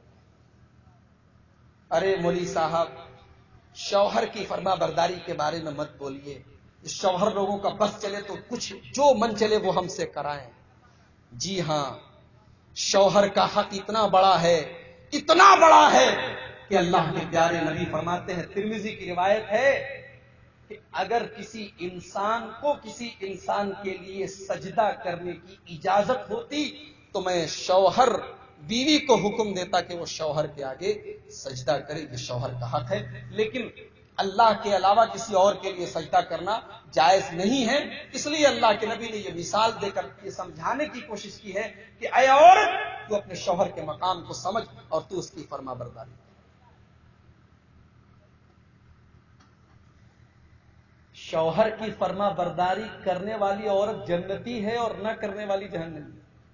ارے مولوی صاحب شوہر کی فرما برداری کے بارے میں مت بولیے, شوہر لوگوں کا بس چلے تو کچھ جو من چلے وہ ہم سے کرائیں. جی ہاں, شوہر کا حق اتنا بڑا ہے, اتنا بڑا ہے کہ اللہ کے پیارے نبی فرماتے ہیں, ترمذی کی روایت ہے کہ اگر کسی انسان کو کسی انسان کے لیے سجدہ کرنے کی اجازت ہوتی تو میں شوہر بیوی کو حکم دیتا کہ وہ شوہر کے آگے سجدہ کرے, یہ شوہر کا حق ہے. لیکن اللہ کے علاوہ کسی اور کے لیے سجدہ کرنا جائز نہیں ہے. اس لیے اللہ کے نبی نے یہ مثال دے کر یہ سمجھانے کی کوشش کی ہے کہ اے عورت تو اپنے شوہر کے مقام کو سمجھ اور تو اس کی فرما برداری. شوہر کی فرما برداری کرنے والی عورت جنتی ہے اور نہ کرنے والی جہنمی.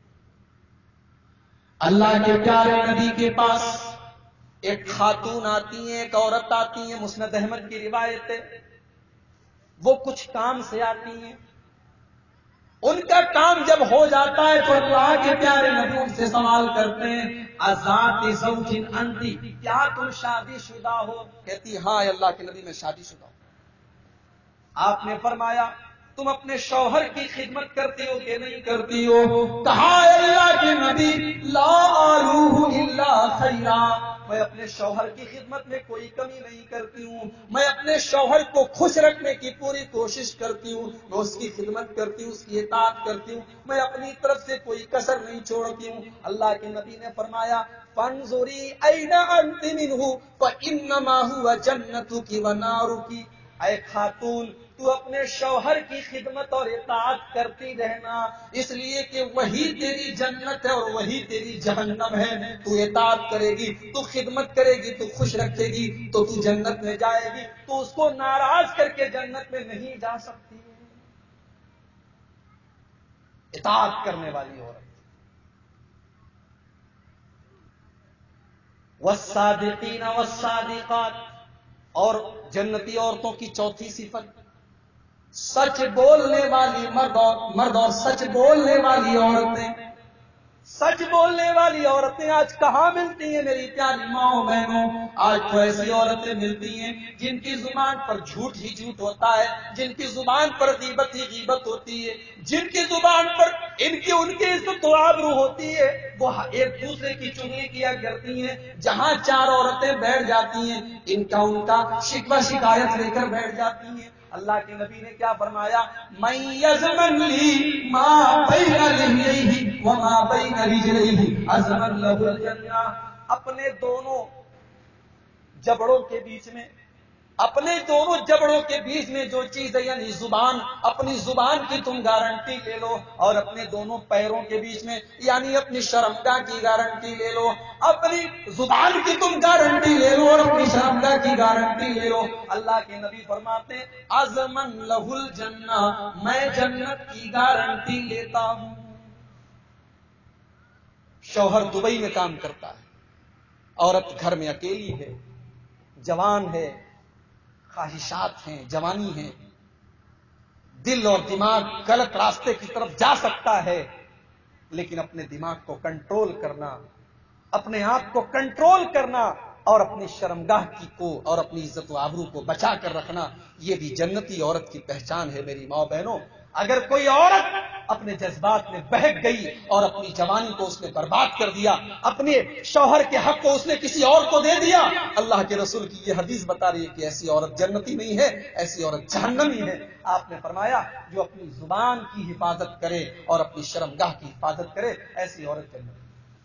اللہ کے پیارے نبی کے پاس ایک خاتون آتی ہیں, ایک عورت آتی ہیں, مسند احمد کی روایت ہے. وہ کچھ کام سے آتی ہیں, ان کا کام جب ہو جاتا ہے تو اللہ کے پیارے نبی ان سے سوال کرتے ہیں, ازات زوج انتی, کیا تم شادی شدہ ہو؟ کہتی ہاں اللہ کے نبی میں شادی شدہ ہوں. آپ نے فرمایا تم اپنے شوہر کی خدمت کرتی ہو کہ نہیں کرتی ہو؟ کہا اللہ کے نبی لا آلوہ الا خیرا, میں اپنے شوہر کی خدمت میں کوئی کمی نہیں کرتی ہوں, میں اپنے شوہر کو خوش رکھنے کی پوری کوشش کرتی ہوں, میں اس کی خدمت کرتی ہوں, اس کی اطاعت کرتی ہوں, میں اپنی طرف سے کوئی کسر نہیں چھوڑتی ہوں. اللہ کے نبی نے فرمایا فانظری این انت منہ فانما هو جنتک ونارک, اے خاتون تو اپنے شوہر کی خدمت اور اطاعت کرتی رہنا, اس لیے کہ وہی تیری جنت ہے اور وہی تیری جہنم ہے. تو اطاعت کرے گی, تو خدمت کرے گی, تو خوش رکھے گی تو تو جنت میں جائے گی, تو اس کو ناراض کر کے جنت میں نہیں جا سکتی. اطاعت کرنے والی عورت. والصادقین والصادقات, اور جنتی عورتوں کی چوتھی صفت سچ بولنے والی مرد اور سچ بولنے والی عورتیں. سچ بولنے والی عورتیں آج کہاں ملتی ہیں میری پیاری ماؤں بہنوں؟ آج تو ایسی عورتیں ملتی ہیں جن کی زبان پر جھوٹ ہی جھوٹ ہوتا ہے, جن کی زبان پر غیبت ہی غیبت ہوتی ہے, جن کی زبان پر ان کی عزت و آبرو ہوتی ہے, وہ ایک دوسرے کی چغلی کیا کرتی ہیں. جہاں چار عورتیں بیٹھ جاتی ہیں ان کا شکوہ شکایت لے کر بیٹھ جاتی ہیں. اللہ کے نبی نے کیا فرمایا؟ من یضمن لی ما بین لحیہ وما بین رجلیہ اضمن لہ الجنہ. اپنے دونوں جبڑوں کے بیچ میں, اپنے دونوں جبڑوں کے بیچ میں جو چیز ہے یعنی زبان, اپنی زبان کی تم گارنٹی لے لو, اور اپنے دونوں پیروں کے بیچ میں یعنی اپنی شرمگاہ کی گارنٹی لے لو. اپنی زبان کی تم گارنٹی لے لو اور اپنی شرمگاہ کی گارنٹی لے لو. اللہ کے نبی فرماتے ہیں اضمن لہ الجنہ, میں جنت کی گارنٹی لیتا ہوں. شوہر دبئی میں کام کرتا ہے, عورت گھر میں اکیلی ہے، جوان ہے، خواہشات ہیں، جوانی ہے، دل اور دماغ غلط راستے کی طرف جا سکتا ہے، لیکن اپنے دماغ کو کنٹرول کرنا، اپنے آپ کو کنٹرول کرنا اور اپنی شرمگاہ کی کو اور اپنی عزت و آبرو کو بچا کر رکھنا، یہ بھی جنتی عورت کی پہچان ہے میری ماں بہنوں۔ اگر کوئی عورت اپنے جذبات میں بہک گئی اور اپنی جوانی کو اس نے برباد کر دیا، اپنے شوہر کے حق کو اس نے کسی اور کو دے دیا، اللہ کے رسول کی یہ حدیث بتا رہی ہے کہ ایسی عورت جنتی نہیں ہے، ایسی عورت جہنمی ہے۔ آپ نے فرمایا جو اپنی زبان کی حفاظت کرے اور اپنی شرمگاہ کی حفاظت کرے، ایسی عورت جنتی۔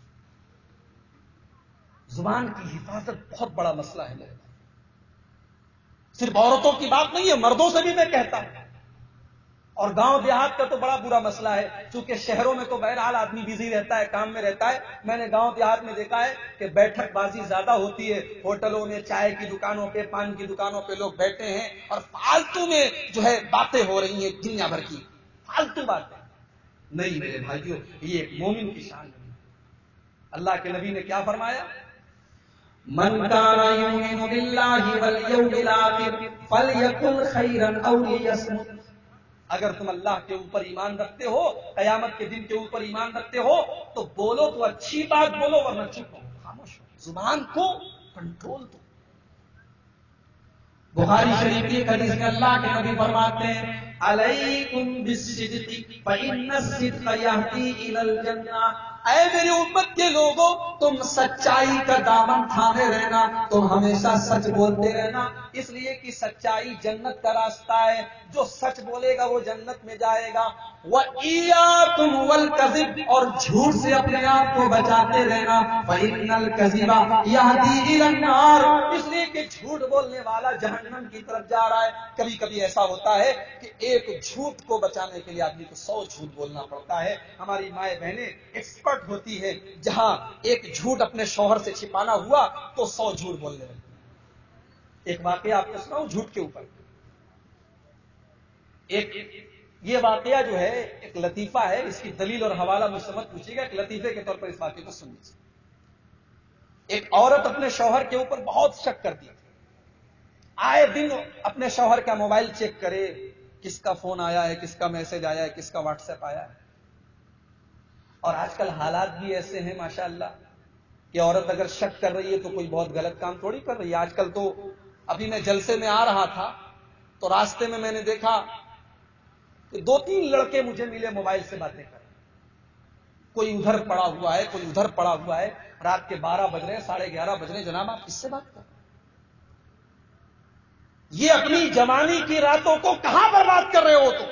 زبان کی حفاظت بہت بڑا مسئلہ ہے میرے بھائی، صرف عورتوں کی بات نہیں ہے، مردوں سے بھی میں کہتا ہوں۔ اور گاؤں دیہات کا تو بڑا برا مسئلہ ہے، چونکہ شہروں میں تو بہرحال آدمی بزی رہتا ہے، کام میں رہتا ہے۔ میں نے گاؤں دیہات میں دیکھا ہے کہ بیٹھک بازی زیادہ ہوتی ہے، ہوٹلوں میں، چائے کی دکانوں پہ، پان کی دکانوں پہ لوگ بیٹھے ہیں اور فالتو میں جو ہے باتیں ہو رہی ہیں، دنیا بھر کی فالتو باتیں۔ نہیں میرے بھائیوں، یہ ایک مومن کی شان نہیں۔ اللہ کے نبی نے کیا فرمایا؟ من کان یؤمن باللہ والیوم الآخر فلیقل خیرا او لیصمت۔ اگر تم اللہ کے اوپر ایمان رکھتے ہو، قیامت کے دن کے اوپر ایمان رکھتے ہو، تو بولو تو اچھی بات بولو، ورنہ چپ ہو، خاموش ہو، زبان کو کنٹرول دو۔ بخاری شریف کی حدیث میں اللہ کے نبی فرماتے ہیں علیکم بالصدق فإن الصدق یہدی الی الجنہ۔ اے میری امت کے لوگوں، تم سچائی کا دامن تھامے رہنا، تم ہمیشہ سچ بولتے رہنا، اس لیے کہ سچائی جنت کا راستہ ہے۔ جو سچ بولے گا وہ جنت میں جائے گا۔ وَإِيَّاكُمْ وَالْكَذِبَ، اور جھوٹ سے اپنے آپ کو بچاتے رہنا۔ فَإِنَّ الْكَذِبَ يَهْدِي إِلَى النَّارِ، اس لیے کہ جھوٹ بولنے والا جہنم کی طرف جا رہا ہے۔ کبھی کبھی ایسا ہوتا ہے کہ ایک جھوٹ کو بچانے کے لیے آدمی کو 100 جھوٹ بولنا پڑتا ہے۔ ہماری مائیں بہنیں ایکسپرٹ ہوتی ہے، جہاں ایک جھوٹ اپنے شوہر سے چھپانا ہوا تو 100 جھوٹ بولنے لگتے ہیں۔ ایک واقعہ آپ کو سناؤں جھوٹ کے اوپر۔ یہ واقعہ جو ہے ایک لطیفہ ہے، اس کی دلیل اور حوالہ مجھ سے مت پوچھیے گا، ایک لطیفے کے طور پر اس واقعے کو سن لیجیے۔ ایک عورت اپنے شوہر کے اوپر بہت شک کرتی تھی، آئے دن اپنے شوہر کا موبائل چیک کرے، کس کا فون آیا ہے، کس کا میسج آیا ہے، کس کا واٹس ایپ آیا ہے۔ اور آج کل حالات بھی ایسے ہیں ماشاءاللہ کہ عورت اگر شک کر رہی ہے تو کوئی بہت غلط کام تھوڑی کر رہی ہے۔ آج کل تو ابھی میں جلسے میں آ رہا تھا تو راستے میں نے دیکھا کہ 2-3 لڑکے مجھے ملے، موبائل سے باتیں کر رہے ہیں، کوئی ادھر پڑا ہوا ہے، کوئی ادھر پڑا ہوا ہے۔ رات کے 12 بج رہے، 11:30 بج رہے، جناب آپ کس سے بات کر رہے ہیں؟ یہ اپنی جوانی کی راتوں کو کہاں برباد کر رہے ہو تم؟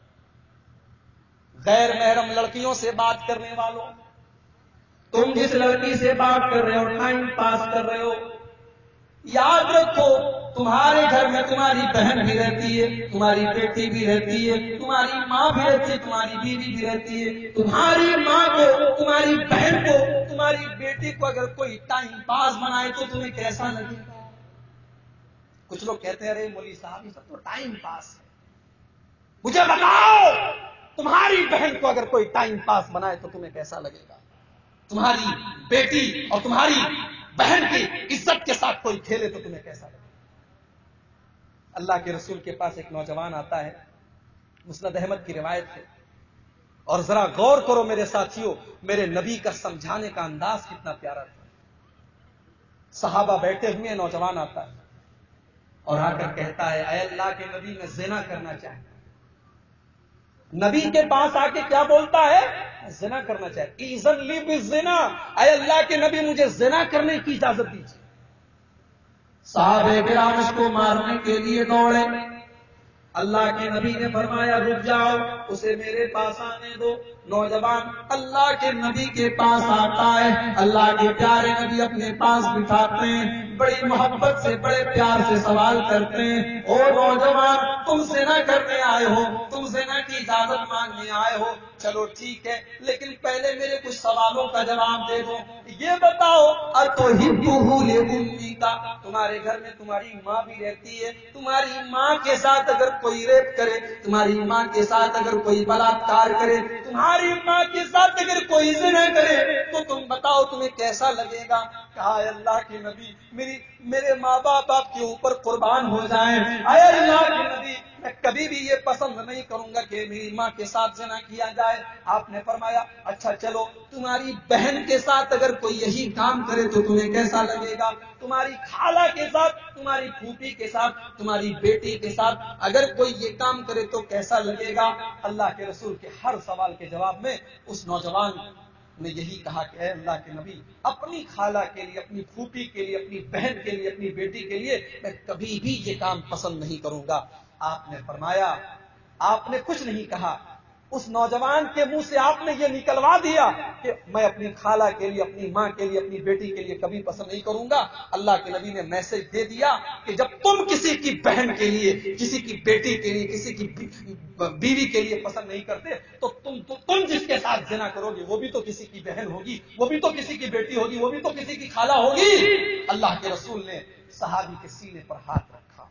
غیر محرم لڑکیوں سے بات کرنے والوں، تم جس لڑکی سے بات کر رہے ہو، ٹائم پاس کر رہے ہو، یاد رکھو تمہارے گھر میں تمہاری بہن بھی رہتی ہے، تمہاری بیٹی بھی رہتی ہے، تمہاری ماں بھی رہتی ہے، تمہاری بیوی بھی رہتی ہے۔ تمہاری ماں کو، تمہاری بہن کو، تمہاری بیٹی کو اگر کوئی ٹائم پاس بنائے تو تمہیں کیسا لگے گا؟ کچھ لوگ کہتے ہیں ارے مولوی صاحب یہ سب تو ٹائم پاس ہے۔ مجھے بتاؤ تمہاری بہن کو اگر کوئی ٹائم پاس بنائے تو تمہیں کیسا لگے گا؟ تمہاری بیٹی اور تمہاری بہن کی عزت کے ساتھ کوئی کھیلے تو تمہیں کیسا لگے؟ اللہ کے رسول کے پاس ایک نوجوان آتا ہے، مسند احمد کی روایت ہے، اور ذرا غور کرو میرے ساتھیوں، میرے نبی کا سمجھانے کا انداز کتنا پیارا تھا۔ صحابہ بیٹھے ہوئے، نوجوان آتا ہے اور آ کر کہتا ہے اے اللہ کے نبی میں زنا کرنا چاہتا ہوں۔ نبی کے پاس آ کے کیا بولتا ہے؟ زنا کرنا چاہتا، اذن لی بالزنا، اے اللہ کے نبی مجھے زنا کرنے کی اجازت دیجیے۔ صحابہ کرام اس کو مارنے کے لیے دوڑے، اللہ کے نبی نے فرمایا رک جاؤ، اسے میرے پاس آنے دو۔ نوجوان اللہ کے نبی کے پاس آتا ہے، اللہ کے پیارے نبی اپنے پاس بٹھاتے ہیں، بڑی محبت سے بڑے پیار سے سوال کرتے ہیں، او نوجوان تم زنا کرنے آئے ہو، تم زنا کی اجازت مانگنے آئے ہو، چلو ٹھیک ہے، لیکن پہلے میرے کچھ سوالوں کا جواب دے دو۔ یہ بتاؤ اتحبہ لأمی کا، تمہارے گھر میں تمہاری ماں بھی رہتی ہے، تمہاری ماں کے ساتھ اگر کوئی ریپ کرے، تمہاری ماں کے ساتھ اگر کوئی بلاత్కాر کرے، تمہاری تمہاری ماں کے ساتھ اگر کوئی زنا کرے تو تم بتاؤ تمہیں کیسا لگے گا؟ کہا اے اللہ کے نبی میرے ماں باپ آپ کے اوپر قربان ہو جائیں، اے اللہ کے نبی میں کبھی بھی یہ پسند نہیں کروں گا کہ میری ماں کے ساتھ زنا کیا جائے۔ آپ نے فرمایا اچھا چلو تمہاری بہن کے ساتھ اگر کوئی یہی کام کرے تو تمہیں کیسا لگے گا؟ تمہاری خالہ کے ساتھ، تمہاری پھوپھی کے ساتھ، تمہاری بیٹی کے ساتھ اگر کوئی یہ کام کرے تو کیسا لگے گا؟ اللہ کے رسول کے ہر سوال کے جواب میں اس نوجوان نے یہی کہا کہ اے اللہ کے نبی اپنی خالہ کے لیے، اپنی پھوپھی کے لیے، اپنی بہن کے لیے، اپنی بیٹی کے لیے میں کبھی بھی یہ کام پسند نہیں کروں گا۔ آپ نے فرمایا، آپ نے کچھ نہیں کہا، اس نوجوان کے منہ سے آپ نے یہ نکلوا دیا کہ میں اپنی خالہ کے لیے، اپنی ماں کے لیے، اپنی بیٹی کے لیے کبھی پسند نہیں کروں گا۔ اللہ کے نبی نے میسج دے دیا کہ جب تم کسی کی بہن کے لیے، کسی کی بیٹی کے لیے، کسی کی بیوی کے لیے پسند نہیں کرتے تو تم جس کے ساتھ زنا کرو گے وہ بھی تو کسی کی بہن ہوگی، وہ بھی تو کسی کی بیٹی ہوگی، وہ بھی تو کسی کی خالہ ہوگی۔ اللہ کے رسول نے صحابی کے سینے پر ہاتھ رکھا،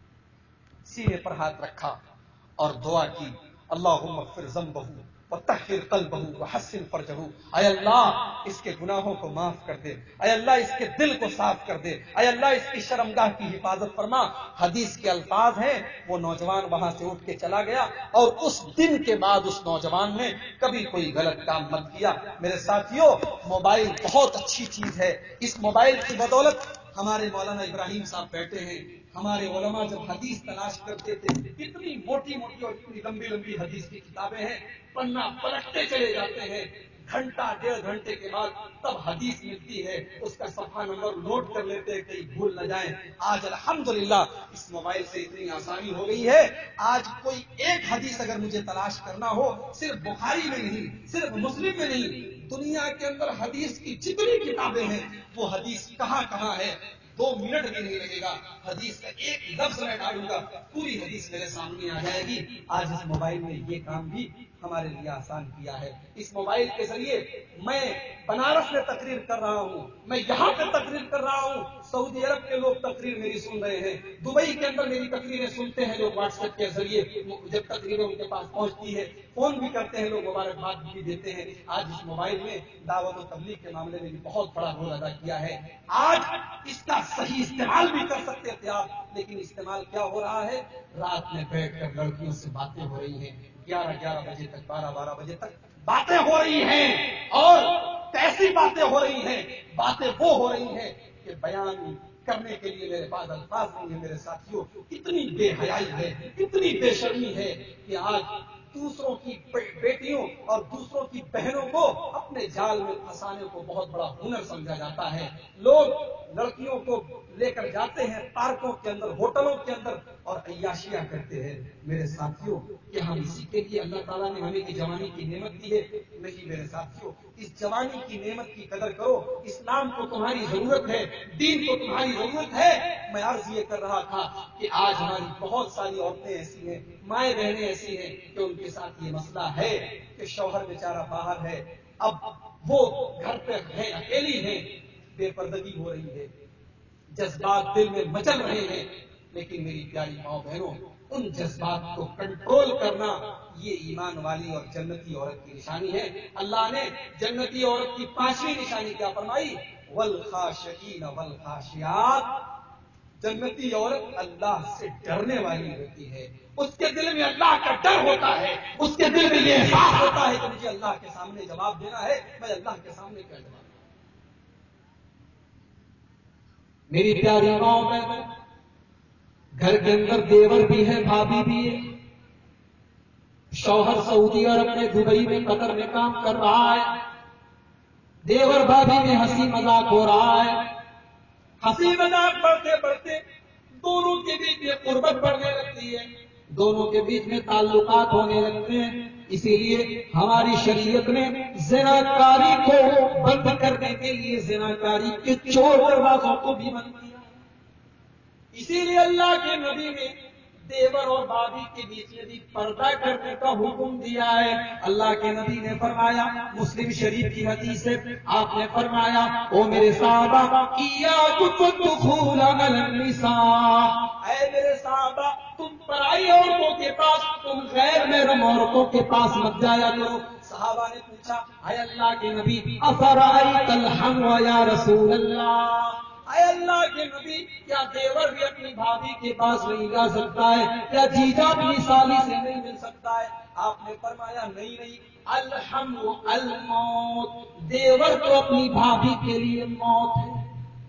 سینے پر ہاتھ رکھا اور دعا کی، اللہم اغفر ذنبہ وطہر قلبہ وحسن فرجہ، اے اللہ اس کے گناہوں کو معاف کر دے، اے اللہ اس کے دل کو صاف کر دے، اے اللہ اس کی شرمگاہ کی حفاظت فرما۔ حدیث کے الفاظ ہیں وہ نوجوان وہاں سے اٹھ کے چلا گیا اور اس دن کے بعد اس نوجوان نے کبھی کوئی غلط کام مت کیا۔ میرے ساتھیوں، موبائل بہت اچھی چیز ہے، اس موبائل کی بدولت ہمارے مولانا ابراہیم صاحب بیٹھے ہیں، ہمارے علماء جب حدیث تلاش کرتے تھے اتنی موٹی موٹی اور اتنی لمبی لمبی حدیث کی کتابیں ہیں، پنہ پلٹتے چلے جاتے ہیں، گھنٹہ ڈیڑھ گھنٹے کے بعد تب حدیث ملتی ہے، اس کا صفحہ نمبر نوٹ کر لیتے ہیں کہیں بھول نہ جائیں۔ آج الحمدللہ اس موبائل سے اتنی آسانی ہو گئی ہے، آج کوئی ایک حدیث اگر مجھے تلاش کرنا ہو، صرف بخاری میں نہیں، صرف مسلم میں نہیں، دنیا کے اندر حدیث کی جتنی کتابیں ہیں وہ حدیث کہاں کہاں ہے 2 منٹ بھی نہیں لگے گا، حدیث کا ایک لفظ میں ڈالوں گا پوری حدیث میرے سامنے آ جائے گی۔ آج اس موبائل نے یہ کام بھی ہمارے لیے آسان کیا ہے۔ اس موبائل کے ذریعے میں بنارس میں تقریر کر رہا ہوں، میں یہاں پہ تقریر کر رہا ہوں، سعودی عرب کے لوگ تقریر میری سن رہے ہیں، دبئی کے اندر میری تقریریں سنتے ہیں لوگ واٹس ایپ کے ذریعے، جب تقریریں ان کے پاس پہنچتی ہے فون بھی کرتے ہیں لوگ، مبارکباد بھی دیتے ہیں۔ آج اس موبائل نے دعوت و تبلیغ کے معاملے میں بھی بہت بڑا رول ادا کیا ہے۔ آج اس کا صحیح استعمال بھی کر سکتے تھے آپ، لیکن استعمال کیا ہو رہا ہے؟ رات میں بیٹھ کر لڑکیوں سے باتیں ہو رہی ہیں، 11 بجے تک، 12 بجے تک باتیں ہو رہی ہیں، اور کیسی باتیں ہو رہی ہیں؟ باتیں وہ ہو رہی ہیں کہ بیان کرنے کے لیے میرے پاس الفاظ نہیں ہے۔ میرے ساتھیوں، اتنی بے حیائی ہے، اتنی بے شرمی ہے کہ آج دوسروں کی بیٹیوں اور دوسروں کی بہنوں کو اپنے جال میں پھنسانے کو بہت بڑا ہنر سمجھا جاتا ہے۔ لوگ لڑکیوں کو لے کر جاتے ہیں پارکوں کے اندر، ہوٹلوں کے اندر اور عیاشیاں کرتے ہیں۔ میرے ساتھیوں، کہ ہم اسی کے لیے اللہ تعالیٰ نے ہمیں جوانی کی نعمت دی ہے؟ نہیں میرے ساتھیوں، اس جوانی کی نعمت کی قدر کرو، اسلام کو تمہاری ضرورت ہے، دین کو تمہاری ضرورت ہے۔ میں عرض یہ کر رہا تھا کہ آج ہماری بہت ساری عورتیں ایسی ہیں، مائیں بہنیں ایسی ہیں کہ ان کے ساتھ یہ مسئلہ ہے کہ شوہر بیچارہ باہر ہے، اب وہ گھر پہ ہے، اکیلی ہے، بے پردگی ہو رہی ہے، جذبات دل میں مچل رہے ہیں، لیکن میری پیاری ماؤں بہنوں، ان جذبات کو کنٹرول کرنا یہ ایمان والی اور جنتی عورت کی نشانی ہے۔ اللہ نے جنتی عورت کی 5ویں نشانی کیا فرمائی؟ والخاشعین والخاشعات، جنتی عورت اللہ سے ڈرنے والی ہوتی ہے، اس کے دل میں اللہ کا ڈر ہوتا ہے، اس کے دل میں یہ احساس ہوتا ہے کہ مجھے اللہ کے سامنے جواب دینا ہے، میں اللہ کے سامنے کیا جواب دوں؟ میری پیاری ماں بہنوں، گھر کے اندر دیور بھی ہے، بھابھی بھی ہے، شوہر سعودی عرب میں، دبئی میں، قطر میں کام کر رہا ہے، دیور بھابھی میں ہنسی مذاق ہو رہا ہے، ہنسی مذاق بڑھتے بڑھتے دونوں کے بیچ میں قربت بڑھنے لگتی ہے، دونوں کے بیچ میں تعلقات ہونے لگتے ہیں۔ اسی لیے ہماری شریعت نے زناکاری کو بند کرنے کے لیے زناکاری کے 4 دروازوں کو بھی بند کیا۔ اسی لیے اللہ کے نبی نے دیور اور بھابھی کے بیچ میں بھی پردہ کرنے کا حکم دیا ہے۔ اللہ کے نبی نے فرمایا، مسلم شریف کی حدیث ہے، آپ نے فرمایا، او میرے صحابہ، ایاکم الدخول علی النساء، اے میرے صحابہ، تم پرائی عورتوں کے پاس، تم غیر محرم عورتوں کے پاس مت جایا کرو، صحابہ نے پوچھا اے اللہ کے نبی افرائیت الحم یا رسول اللہ، اے اللہ کے نبی کیا دیور بھی اپنی بھابھی کے پاس نہیں جا سکتا ہے؟ کیا جیجا بھی سالی سے نہیں مل سکتا ہے؟ آپ نے فرمایا نہیں، الحم الموت، دیور تو اپنی بھابھی کے لیے موت ہے،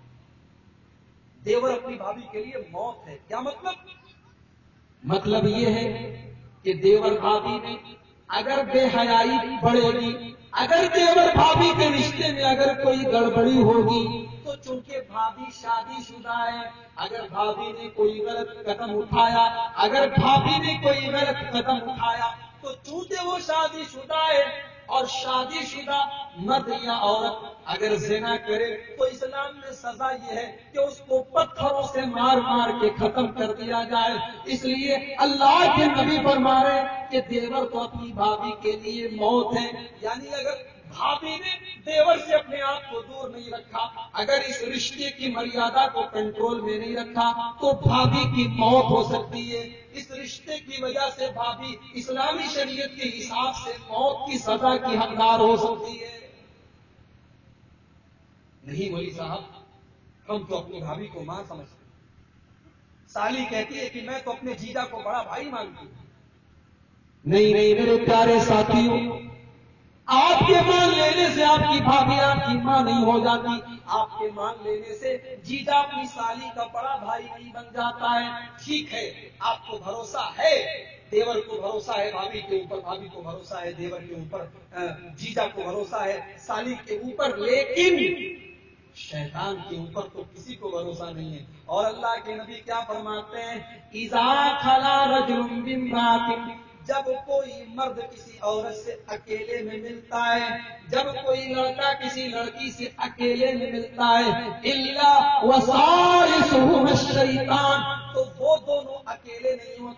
دیور اپنی بھابھی کے لیے موت ہے۔ کیا مطلب یہ ہے کہ دیور بھابھی میں اگر بے حیائی بڑھے گی، اگر دیور بھابھی کے رشتے میں اگر کوئی گڑبڑی ہوگی تو چونکہ بھابھی شادی شدہ ہے، اگر بھابھی نے کوئی غلط قدم اٹھایا، اگر بھابھی نے کوئی غلط قدم اٹھایا تو چونکہ وہ شادی شدہ ہے، اور شادی شدہ مرد یا عورت اگر زنا کرے تو اسلام میں سزا یہ ہے کہ اس کو پتھروں سے مار مار کے ختم کر دیا جائے۔ اس لیے اللہ کے نبی فرما رہے کہ دیور تو اپنی بھابھی کے لیے موت ہے، یعنی اگر بھابھی نے دیور سے اپنے آپ کو دور نہیں رکھا، اگر اس رشتے کی مریادا کو کنٹرول میں نہیں رکھا تو بھابھی کی موت ہو سکتی ہے۔ اس رشتے کی وجہ سے بھابھی اسلامی شریعت کے حساب سے موت کی سزا کی حقدار ہو سکتی ہے۔ نہیں مولوی صاحب، ہم تو اپنی بھابھی کو ماں سمجھتے ہیں۔ سالی کہتی ہے کہ میں تو اپنے جیجا کو بڑا بھائی مانتی ہوں۔ نہیں میرے پیارے ساتھیوں، آپ کے مان لینے سے آپ کی بھابھی آپ کی ماں نہیں ہو جاتی، آپ کے مان لینے سے جیجا اپنی سالی کا بڑا بھائی نہیں بن جاتا ہے۔ ٹھیک ہے، آپ کو بھروسہ ہے، دیور کو بھروسہ ہے بھابھی کے اوپر، بھابھی کو بھروسہ ہے دیور کے اوپر، جیجا کو بھروسہ ہے سالی کے اوپر، لیکن شیطان کے اوپر تو کسی کو بھروسہ نہیں ہے۔ اور اللہ کے نبی کیا فرماتے ہیں؟ اذا خلا رجل بامرأة، جب کوئی مرد کسی عورت سے اکیلے میں ملتا ہے، جب کوئی لڑکا کسی لڑکی سے اکیلے میں ملتا ہے، الا وصالحهما الشیطان، تو وہ دونوں اکیلے نہیں ہوتے